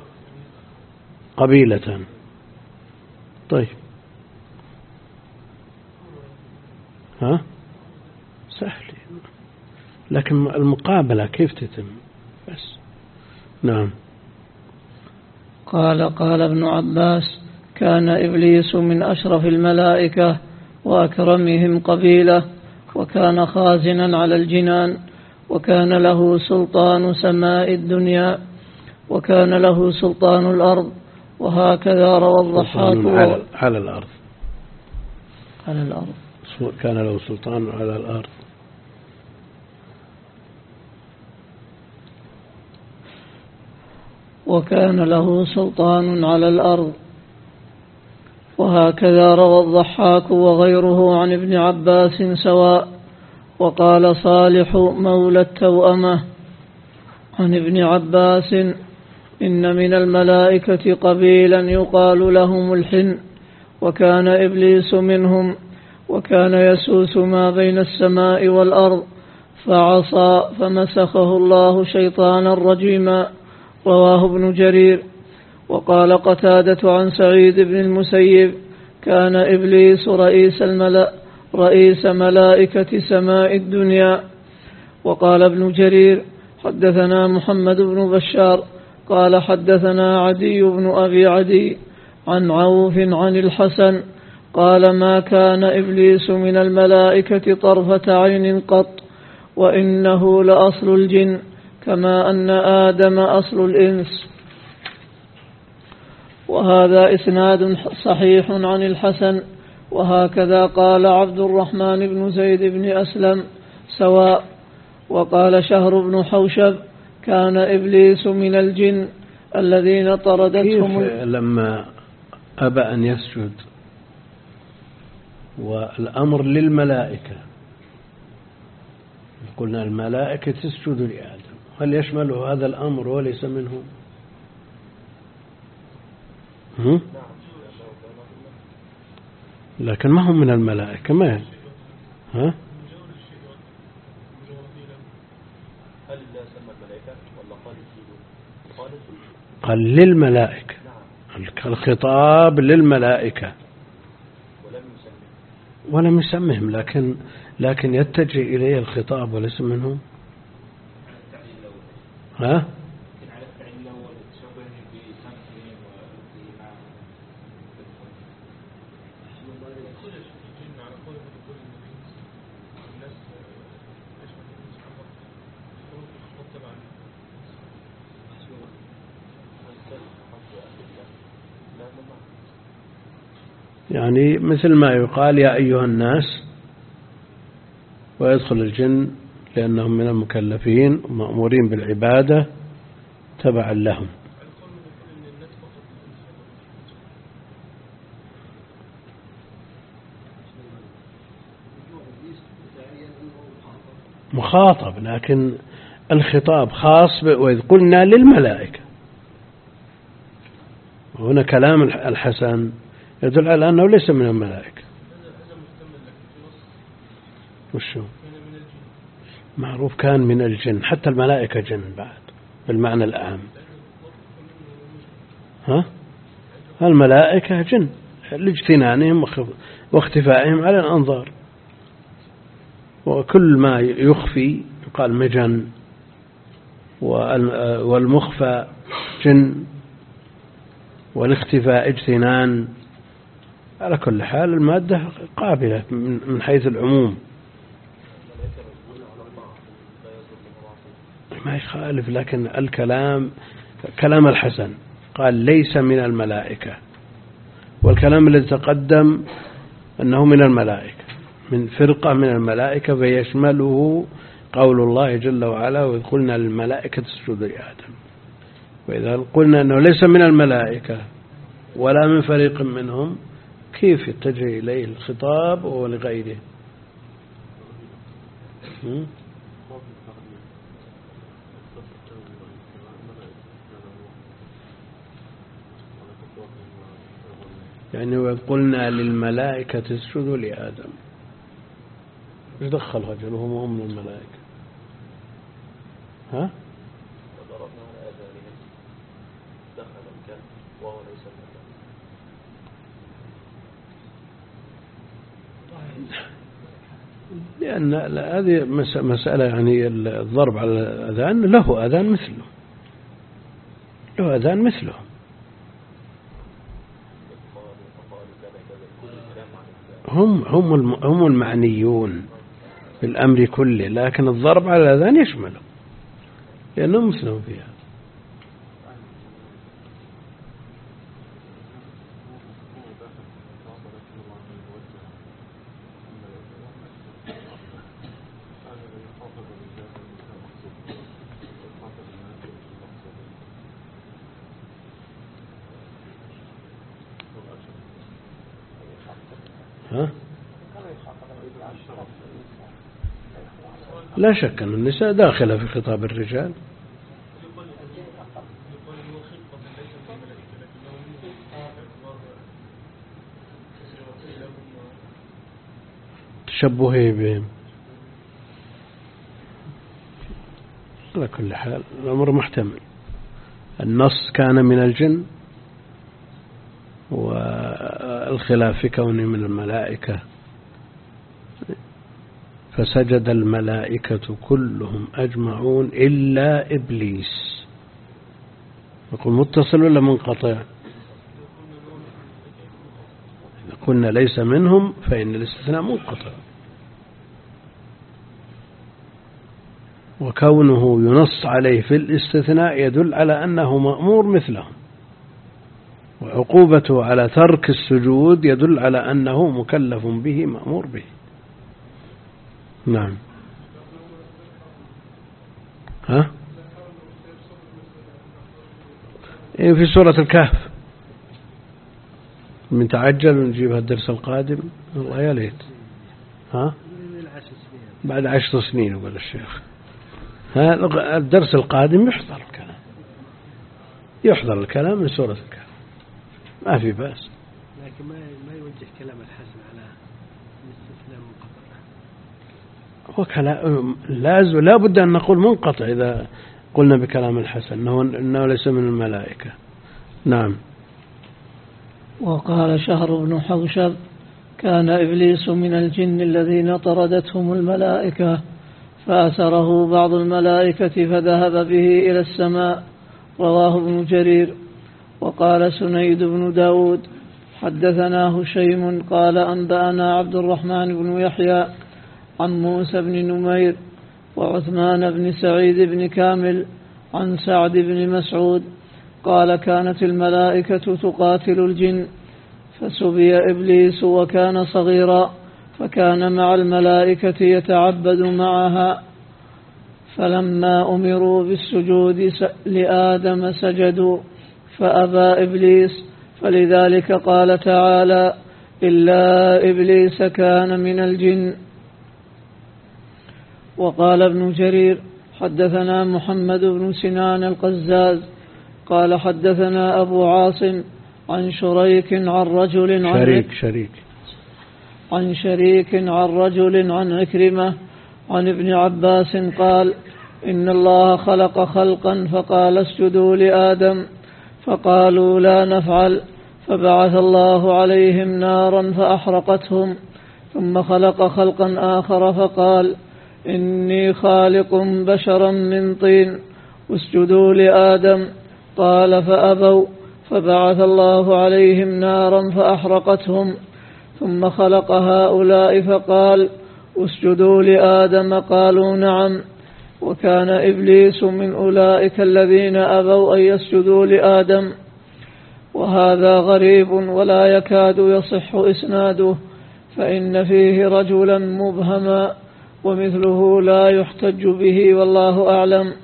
قبيلة. طيب ها سهل، لكن المقابلة كيف تتم بس. نعم. قال قال ابن عباس كان إبليس من أشرف الملائكة وأكرمهم قبيلة، وكان خازنا على الجنان، وكان له سلطان سماء الدنيا، وكان له سلطان الأرض. وهكذا روى الضحاك على, على الأرض على الأرض كان له سلطان على الأرض. وكان له سلطان على الأرض. وهكذا روى الضحاك وغيره عن ابن عباس سواء. وقال صالح مولى التوأمة عن ابن عباس إن من الملائكة قبيلا يقال لهم الحن، وكان إبليس منهم، وكان يسوس ما بين السماء والأرض، فعصى فمسخه الله شيطانا رجيما. رواه ابن جرير. وقال قتادة عن سعيد بن المسيب كان إبليس رئيس الملأ رئيس ملائكة سماء الدنيا. وقال ابن جرير حدثنا محمد بن بشار قال حدثنا عدي بن أبي عدي عن عوف عن الحسن قال ما كان إبليس من الملائكة طرفة عين قط، وإنه لأصل الجن كما أن آدم أصل الإنس. وهذا إسناد صحيح عن الحسن. وهكذا قال عبد الرحمن بن زيد بن أسلم سواء. وقال شهر بن حوشب كان إبليس من الجن الذين طردتهم. لما أبى أن يسجد والأمر للملائكة، قلنا الملائكة تسجد لآدم، هل يشمله هذا الأمر وليس منه؟ هم؟ لكن ما هم من الملائكة، ما ها؟ قال للملائكة، الخطاب للملائكة ولم يسمهم، لكن لكن يتجه إليه الخطاب وليس منهم. ها؟ يعني مثل ما يقال يا أيها الناس، ويدخل الجن لأنهم من المكلفين ومأمورين بالعبادة تبعا لهم. مخاطب، لكن الخطاب خاص وإذ قلنا للملائكة. وهنا كلام الحسن يدل على أنه ليس من الملائكة. وشو معروف كان من الجن، حتى الملائكة جن بعد بالمعنى الأعم. ها؟ الملائكة جن لاجتنانهم واختفائهم على الأنظار، وكل ما يخفي يقال مجن، والمخفى جن، والاختفاء اجتنان. على كل حال المادة قابلة من حيث العموم، ما يخالف، لكن الكلام كلام الحسن قال ليس من الملائكة، والكلام الذي تقدم أنه من الملائكة، من فرقة من الملائكة، فيشمله قول الله جل وعلا وإذ قلنا للملائكة اسجدوا لآدم. وإذا قلنا أنه ليس من الملائكة ولا من فريق منهم، كيف يتجه إليه الخطاب ولغيره؟ يعني وإذ قلنا للملائكة اسجدوا لآدم، ايش دخل رجل وهم هم من الملائكة؟ ها؟ لأن هذه مسألة، يعني الضرب على الأذان له أذان مثله، له أذان مثله. هم هم هم المعنيون بالأمر كله، لكن الضرب على الأذان يشمله لأنهم مثلهم فيها. ها؟ لا شك أن النساء داخلة في خطاب الرجال. تشبهه بهم. على كل حال الأمر محتمل. النص كان من الجن، الخلاف في كونه من الملائكة، فسجد الملائكة كلهم أجمعون إلا إبليس. يقول متصل ولا منقطع؟ إذا قلنا ليس منهم فإن الاستثناء منقطع، وكونه ينص عليه في الاستثناء يدل على أنه مأمور مثلهم، وعقوبته على ترك السجود يدل على أنه مكلف به مأمور به. نعم. ها؟ إيه في سورة الكهف. من تعجل ونجيبها الدرس القادم والله يا ليت. ها؟ بعد عشر سنين يقول الشيخ. ها الدرس القادم يحضر الكلام، يحضر الكلام من سورة الكهف، ما في بأس. لكن ما ما يوجه كلام الحسن على الاستثناء منقطع. هو كلام لازم لا بد أن نقول منقطع إذا قلنا بكلام الحسن إنه إنه ليس من الملائكة. نعم. وقال شهر بن حوشب: كان إبليس من الجن الذين طردتهم الملائكة، فأسره بعض الملائكة فذهب به إلى السماء. رواه ابن جرير. وقال سنيد بن داود: حدثنا هشيم قال أنبأنا عبد الرحمن بن يحيى عن موسى بن نمير وعثمان بن سعيد بن كامل عن سعد بن مسعود قال: كانت الملائكة تقاتل الجن، فسبي إبليس وكان صغيرا، فكان مع الملائكة يتعبد معها، فلما أمروا بالسجود لآدم سجدوا، فأبى إبليس، فلذلك قال تعالى: إلا إبليس كان من الجن. وقال ابن جرير: حدثنا محمد بن سنان القزاز قال حدثنا أبو عاصم عن شريك عن رجل عن شريك شريك عن شريك عن رجل عن عكرمة عن ابن عباس قال: إن الله خلق خلقا فقال اسجدوا لآدم، فقالوا لا نفعل، فبعث الله عليهم نارا فأحرقتهم، ثم خلق خلقا آخر فقال: إني خالق بشرا من طين، اسجدوا لآدم، قال فأبوا، فبعث الله عليهم نارا فأحرقتهم، ثم خلق هؤلاء فقال: اسجدوا لآدم، قالوا نعم، وكان إبليس من أولئك الذين أبوا أن يسجدوا لآدم. وهذا غريب ولا يكاد يصح إسناده، فإن فيه رجلا مبهما ومثله لا يحتج به، والله أعلم.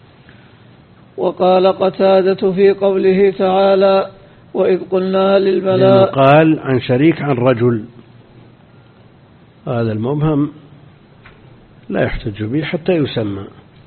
وقال قتادة في قوله تعالى: وإذ قلنا للملائكة، قال عن شريك عن رجل، هذا المبهم لا يحتج به حتى يسمى.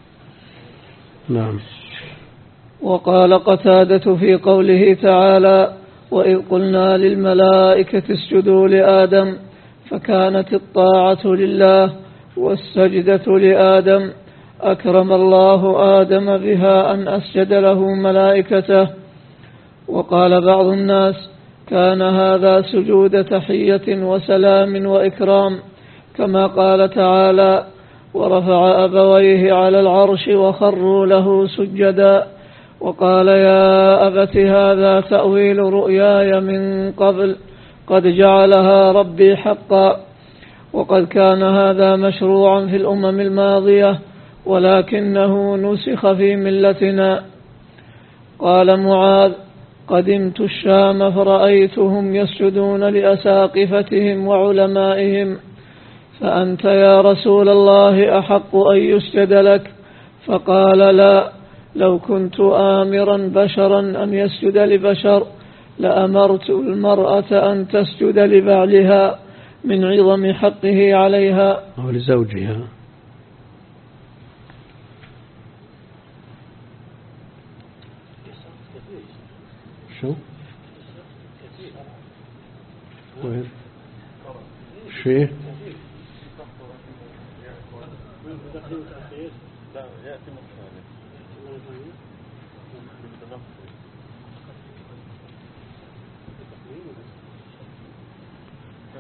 نعم. وقال قتادة في قوله تعالى: وإذ قلنا للملائكة اسجدوا لآدم، فكانت الطاعة لله والسجدة لآدم، أكرم الله آدم بها أن أسجد له ملائكته. وقال بعض الناس: كان هذا سجود تحية وسلام وإكرام، كما قال تعالى: ورفع أبويه على العرش وخروا له سجدا. وقال: يا أبت هذا تأويل رؤياي من قبل قد جعلها ربي حقا. وقد كان هذا مشروعا في الأمم الماضية، ولكنه نسخ في ملتنا. قال معاذ: قدمت الشام فرأيتهم يسجدون لأساقفتهم وعلمائهم، فأنت يا رسول الله أحق أن يسجد لك؟ فقال: لا، لو كنت آمرا بشرا أن يسجد لبشر لأمرت المرأة أن تسجد لبعلها من عظم حقه عليها أو لزوجها. شو وين شيء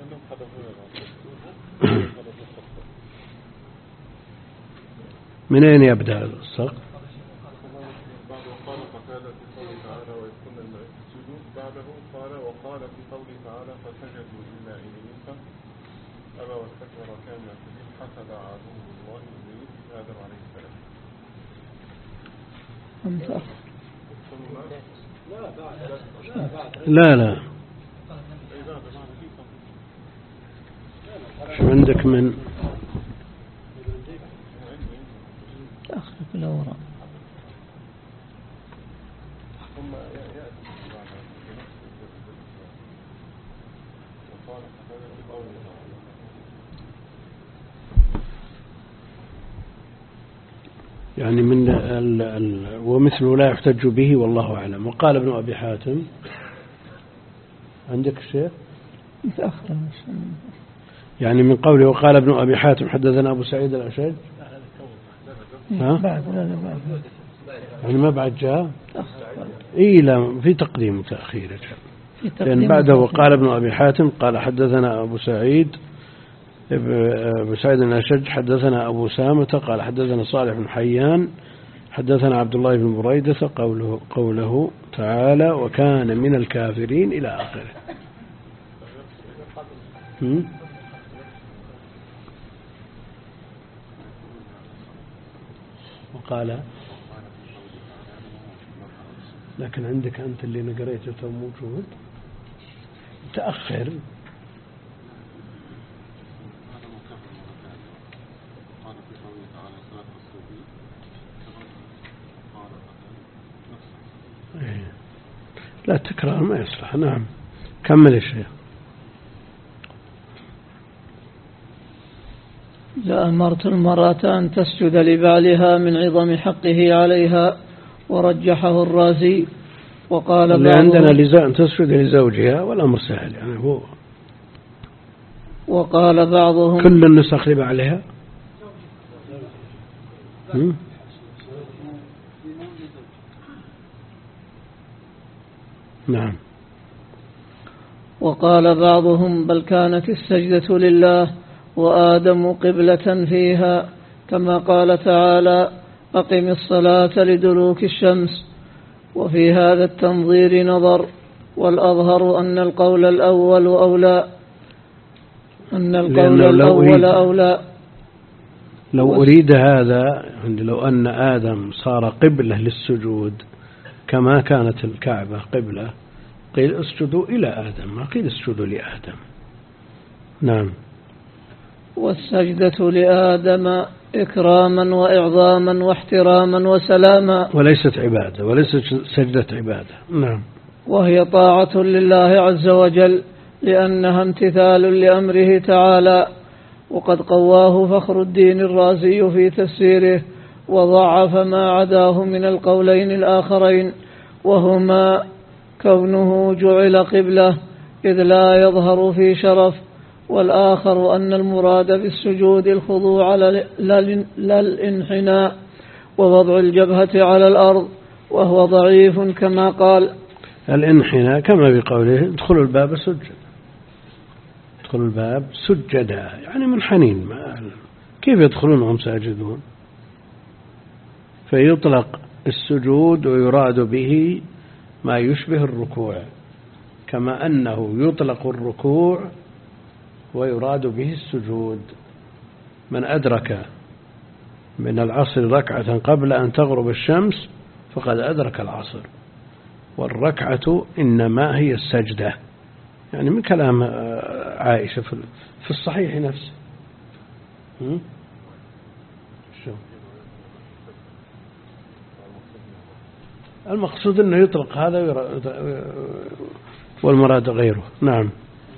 من أين يبدأ السقف؟ وقال قتادة في قوله تعالى وإذ كنا الملائكة يسجدون بعده قال وقال في قوله تعالى فسجدوا إلا إبليس أبى واستكبر وكان من الكافرين حسد عدو الله إبليس آدم عليه السلام. لا لا شو عندك من أخذك الأوراق ثم يأتي بعد وقال قتادة في قوله تعالى يعني من ال ال ومثله لا يحتج به والله أعلم. وقال ابن أبي حاتم عندك الشيخ متأخر يعني من قوله وقال ابن أبي حاتم حدثنا أبو سعيد الأشج ها؟ بعد لا لا بعد يعني ما بعد جاء إيه لا في تقديم وتأخير جاء لأن بعده وقال ابن أبي حاتم قال حدثنا أبو سعيد أبو سعيد الأشج حدثنا أبو سامة قال حدثنا صالح بن حيان حدثنا عبد الله بن بريدة قوله, قوله تعالى وكان من الكافرين إلى آخره. وقال لكن عندك أنت اللي نقريته موجود تأخر لا تكرار ما يصلح. نعم كمل يا شيخ. لأمرت المرأة أن تسجد لبعلها من عظم حقه عليها ورجحه الرازي. وقال اللي عندنا لزا أن تسجد لزوجها والأمر سهل يعني هو. وقال بعضهم كل النسخ لبعلها هم؟ نعم. وقال بعضهم بل كانت السجدة لله وآدم قبلة فيها كما قال تعالى أقم الصلاة لدلوك الشمس. وفي هذا التنظير نظر والأظهر أن القول الأول أولى أن القول الأول أولى. لو أريد هذا يعني لو أن آدم صار قبلة للسجود كما كانت الكعبة قبلة قيل اسجدوا إلى آدم ما قيل اسجدوا لآدم. نعم. والسجدة لآدم إكراما وإعظاما واحتراما وسلاما وليست عبادة وليست سجدة عبادة. نعم. وهي طاعة لله عز وجل لأنها امتثال لأمره تعالى. وقد قواه فخر الدين الرازي في تفسيره وضعف ما عداه من القولين الآخرين وهما كونه جعل قبلة إذ لا يظهر في شرف والآخر أن المراد بالسجود الخضوع لا الانحناء ووضع الجبهة على الأرض وهو ضعيف كما قال الانحناء كما بقوله ادخلوا الباب سجدا ادخلوا الباب سجدا يعني منحنين كيف يدخلون وهم ساجدون. فيطلق السجود ويراد به ما يشبه الركوع كما أنه يطلق الركوع ويراد به السجود. من أدرك من العصر ركعة قبل أن تغرب الشمس فقد أدرك العصر والركعة إنما هي السجدة يعني من كلام عائشة في الصحيح نفسه. شو المقصود أنه يطلق هذا والمراد غيره. نعم.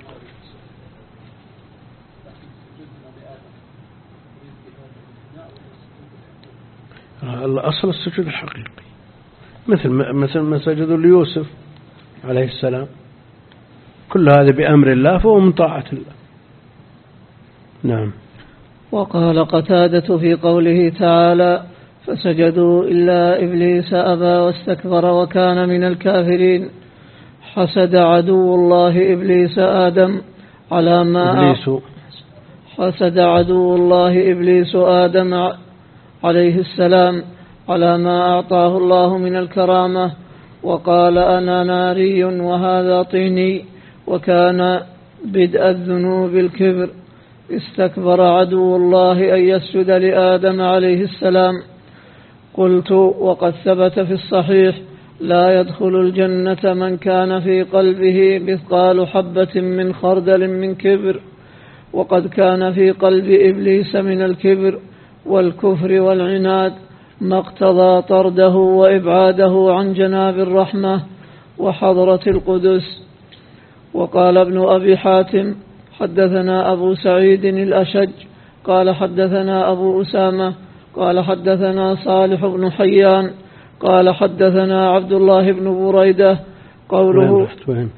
الأصل السجود الحقيقي مثل مثل ما سجدوا ليوسف عليه السلام كل هذا بأمر الله فهو من طاعة الله. نعم. وقال قتادة في قوله تعالى فسجدوا إلا إبليس أبى واستكبر وكان من الكافرين حسد عدو الله إبليس آدم على ما إبليس حسد عدو الله إبليس آدم عليه السلام على ما أعطاه الله من الكرامة، وقال أنا ناري وهذا طيني، وكان بدء الذنوب الكبر. استكبر عدو الله أن يسجد لآدم عليه السلام. قلت وقد ثبت في الصحيح لا يدخل الجنة من كان في قلبه مثقال حبة من خردل من كبر، وقد كان في قلب إبليس من الكبر والكفر والعناد ما اقتضى طرده وإبعاده عن جناب الرحمة وحضرة القدس. وقال ابن أبي حاتم حدثنا أبو سعيد الأشج قال حدثنا أبو أسامة قال حدثنا صالح بن حيان قال حدثنا عبد الله بن بريدة قوله وين رحت وين؟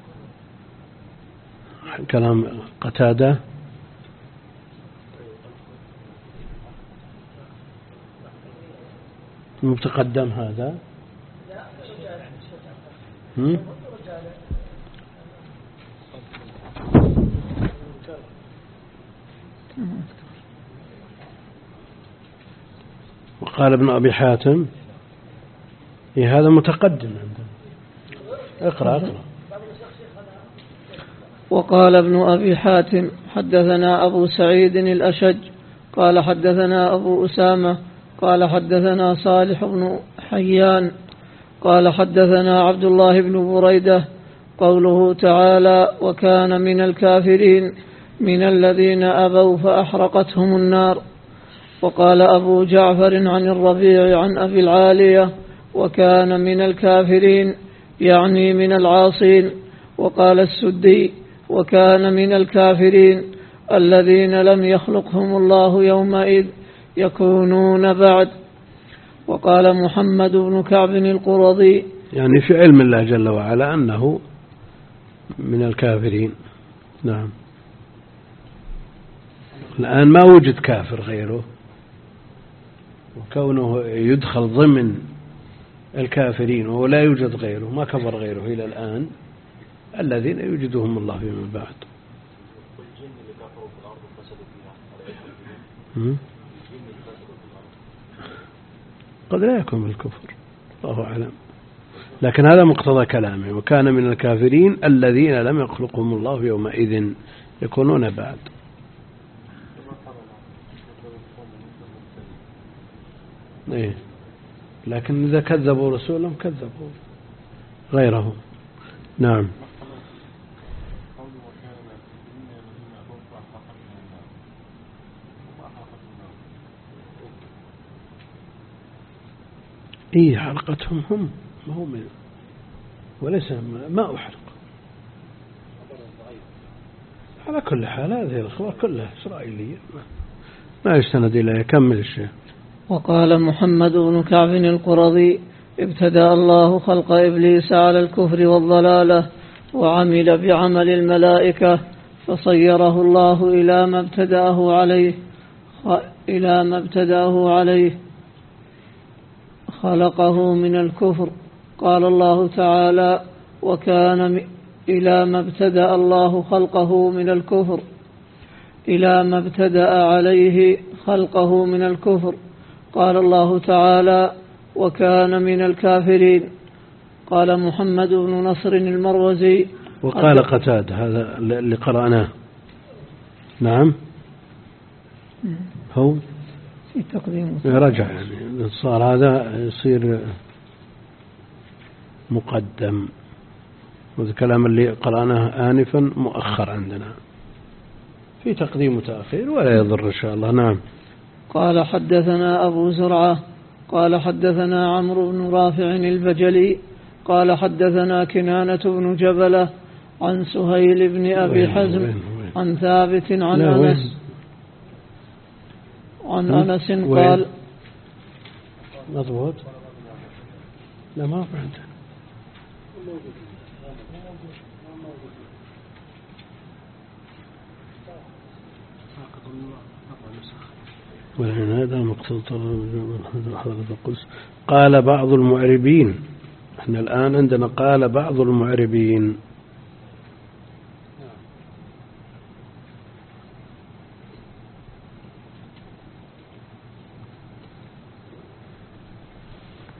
كلام قتادة متقدم هذا. هم؟ وقال ابن أبي حاتم إيه هذا متقدم عندنا. اقرأ اقرأ. وقال ابن أبي حاتم حدثنا أبو سعيد الأشج قال حدثنا أبو أسامة قال حدثنا صالح بن حيان قال حدثنا عبد الله بن بريدة قوله تعالى وكان من الكافرين من الذين أبوا فأحرقتهم النار. وقال أبو جعفر عن الربيع عن أبي العالية وكان من الكافرين يعني من العاصين. وقال السدي وكان من الكافرين الذين لم يخلقهم الله يومئذ يكونون بعد. وقال محمد بن كعب القرظي يعني في علم الله جل وعلا أنه من الكافرين. نعم. الآن ما وجد كافر غيره، وكونه يدخل ضمن الكافرين وهو لا يوجد غيره، ما كفر غيره إلى الآن، الذين يوجدهم الله فيما بعد. قد لا يكون بالكفر، الله أعلم، لكن هذا مقتضى كلامه وكان من الكافرين الذين لم يخلقهم الله يومئذ يكونون بعد. إيه. لكن إذا كذبوا رسولهم كذبوا غيرهم. نعم. إيه حرقتهم هم، ما هو من وليس ما أحرق. على كل حال هذه الأخبار كلها إسرائيلية ما يستند إليها. يكمل الشيء. وقال محمد بن كعب القرظي ابتدأ الله خلق إبليس على الكفر والضلالة وعمل بعمل الملائكة فصيره الله إلى ما ابتدأه عليه إلى ما ابتدأه عليه خلقه من الكفر. قال الله تعالى وكان إلى ما ابتدأ الله خلقه من الكفر إلى ما ابتدأ عليه خلقه من الكفر. قال الله تعالى وكان من الكافرين. قال محمد بن نصر المروزي وقال قتاد هذا اللي قرأناه. نعم هو في تقديم رجع يعني صار هذا يصير مقدم، والكلام اللي قرأناه آنفا مؤخر عندنا في تقديم وتأخير ولا يضر إن شاء الله. نعم. قال حدثنا أبو زرعة قال حدثنا عمرو بن رافع البجلي قال حدثنا كنانة بن جبلة عن سهيل بن أبي حزم وين وين عن ثابت عن أنس عن أنس قال مضبوط. لا ما فهمت. والعناد مقتضى حضرة القدس. قال بعض المعربين، احنا الآن عندنا قال بعض المعربين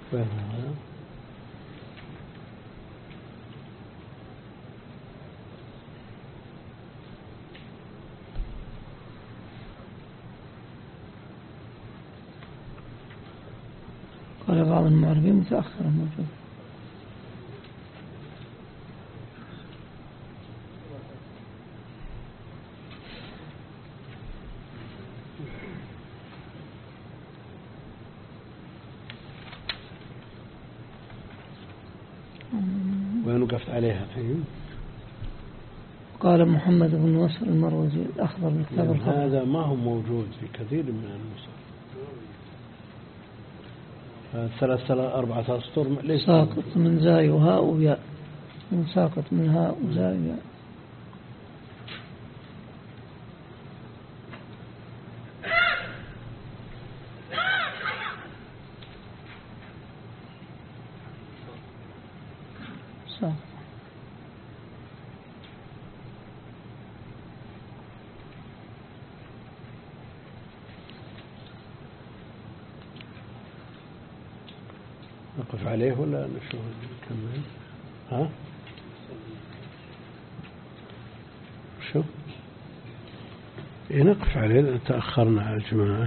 قال بعض المعربين متأخرا موجود. وين وقفت عليها الحين؟ قال محمد بن نصر المروزي الأخضر بالكتاب الخضر. هذا ما هو موجود في كثير من النسخ. ثلاثة أربعة أسطر ليس ساقط من زاي وهاء وياء، من ساقط من هاء وزاي وياء. ساقط. نقف عليه ولا نشوف نكمل؟ ها؟ شو؟ إيه نقف عليه لأن تأخرنا على الجماعة.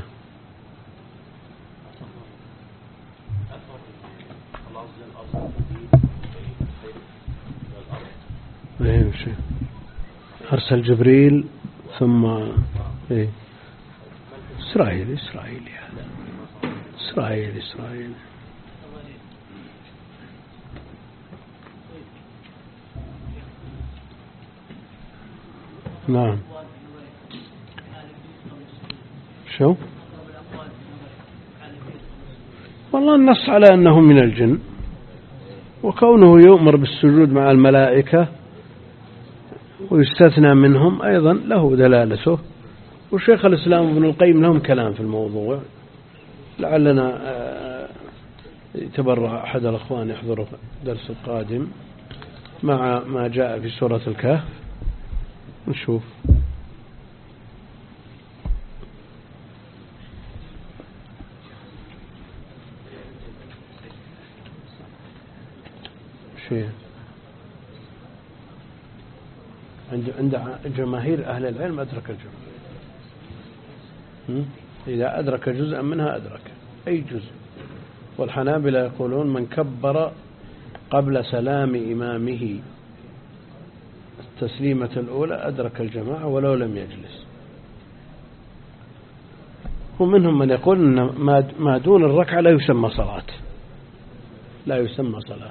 إيه وشي؟ أرسل جبريل ثم إيه إسرائيل إسرائيل هذا إسرائيل إسرائيل نعم. شو؟ والله النص على أنه من الجن، وكونه يؤمر بالسجود مع الملائكة ويستثنى منهم أيضا له دلالته. وشيخ الإسلام ابن القيم لهم كلام في الموضوع، لعلنا يتبرع أحد الأخوان يحضر درس القادم مع ما جاء في سورة الكهف نشوف. شيء عند عند جماهير أهل العلم أدرك الجمع، إذا أدرك جزءا منها أدرك أي جزء. والحنابلة يقولون من كبر قبل سلام إمامه التسليمة الأولى أدرك الجماعة ولو لم يجلس. ومنهم من يقول أن ما دون الركعة لا يسمى صلاة، لا يسمى صلاة.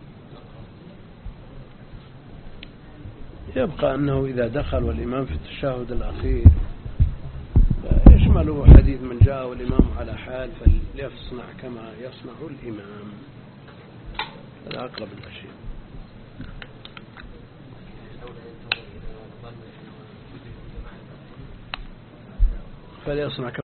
يبقى أنه إذا دخل والإمام في التشهد الأخير يشمله حديث من جاء والإمام على حال فليصنع كما يصنع الإمام. هذا أقرب الأشياء. فليصنع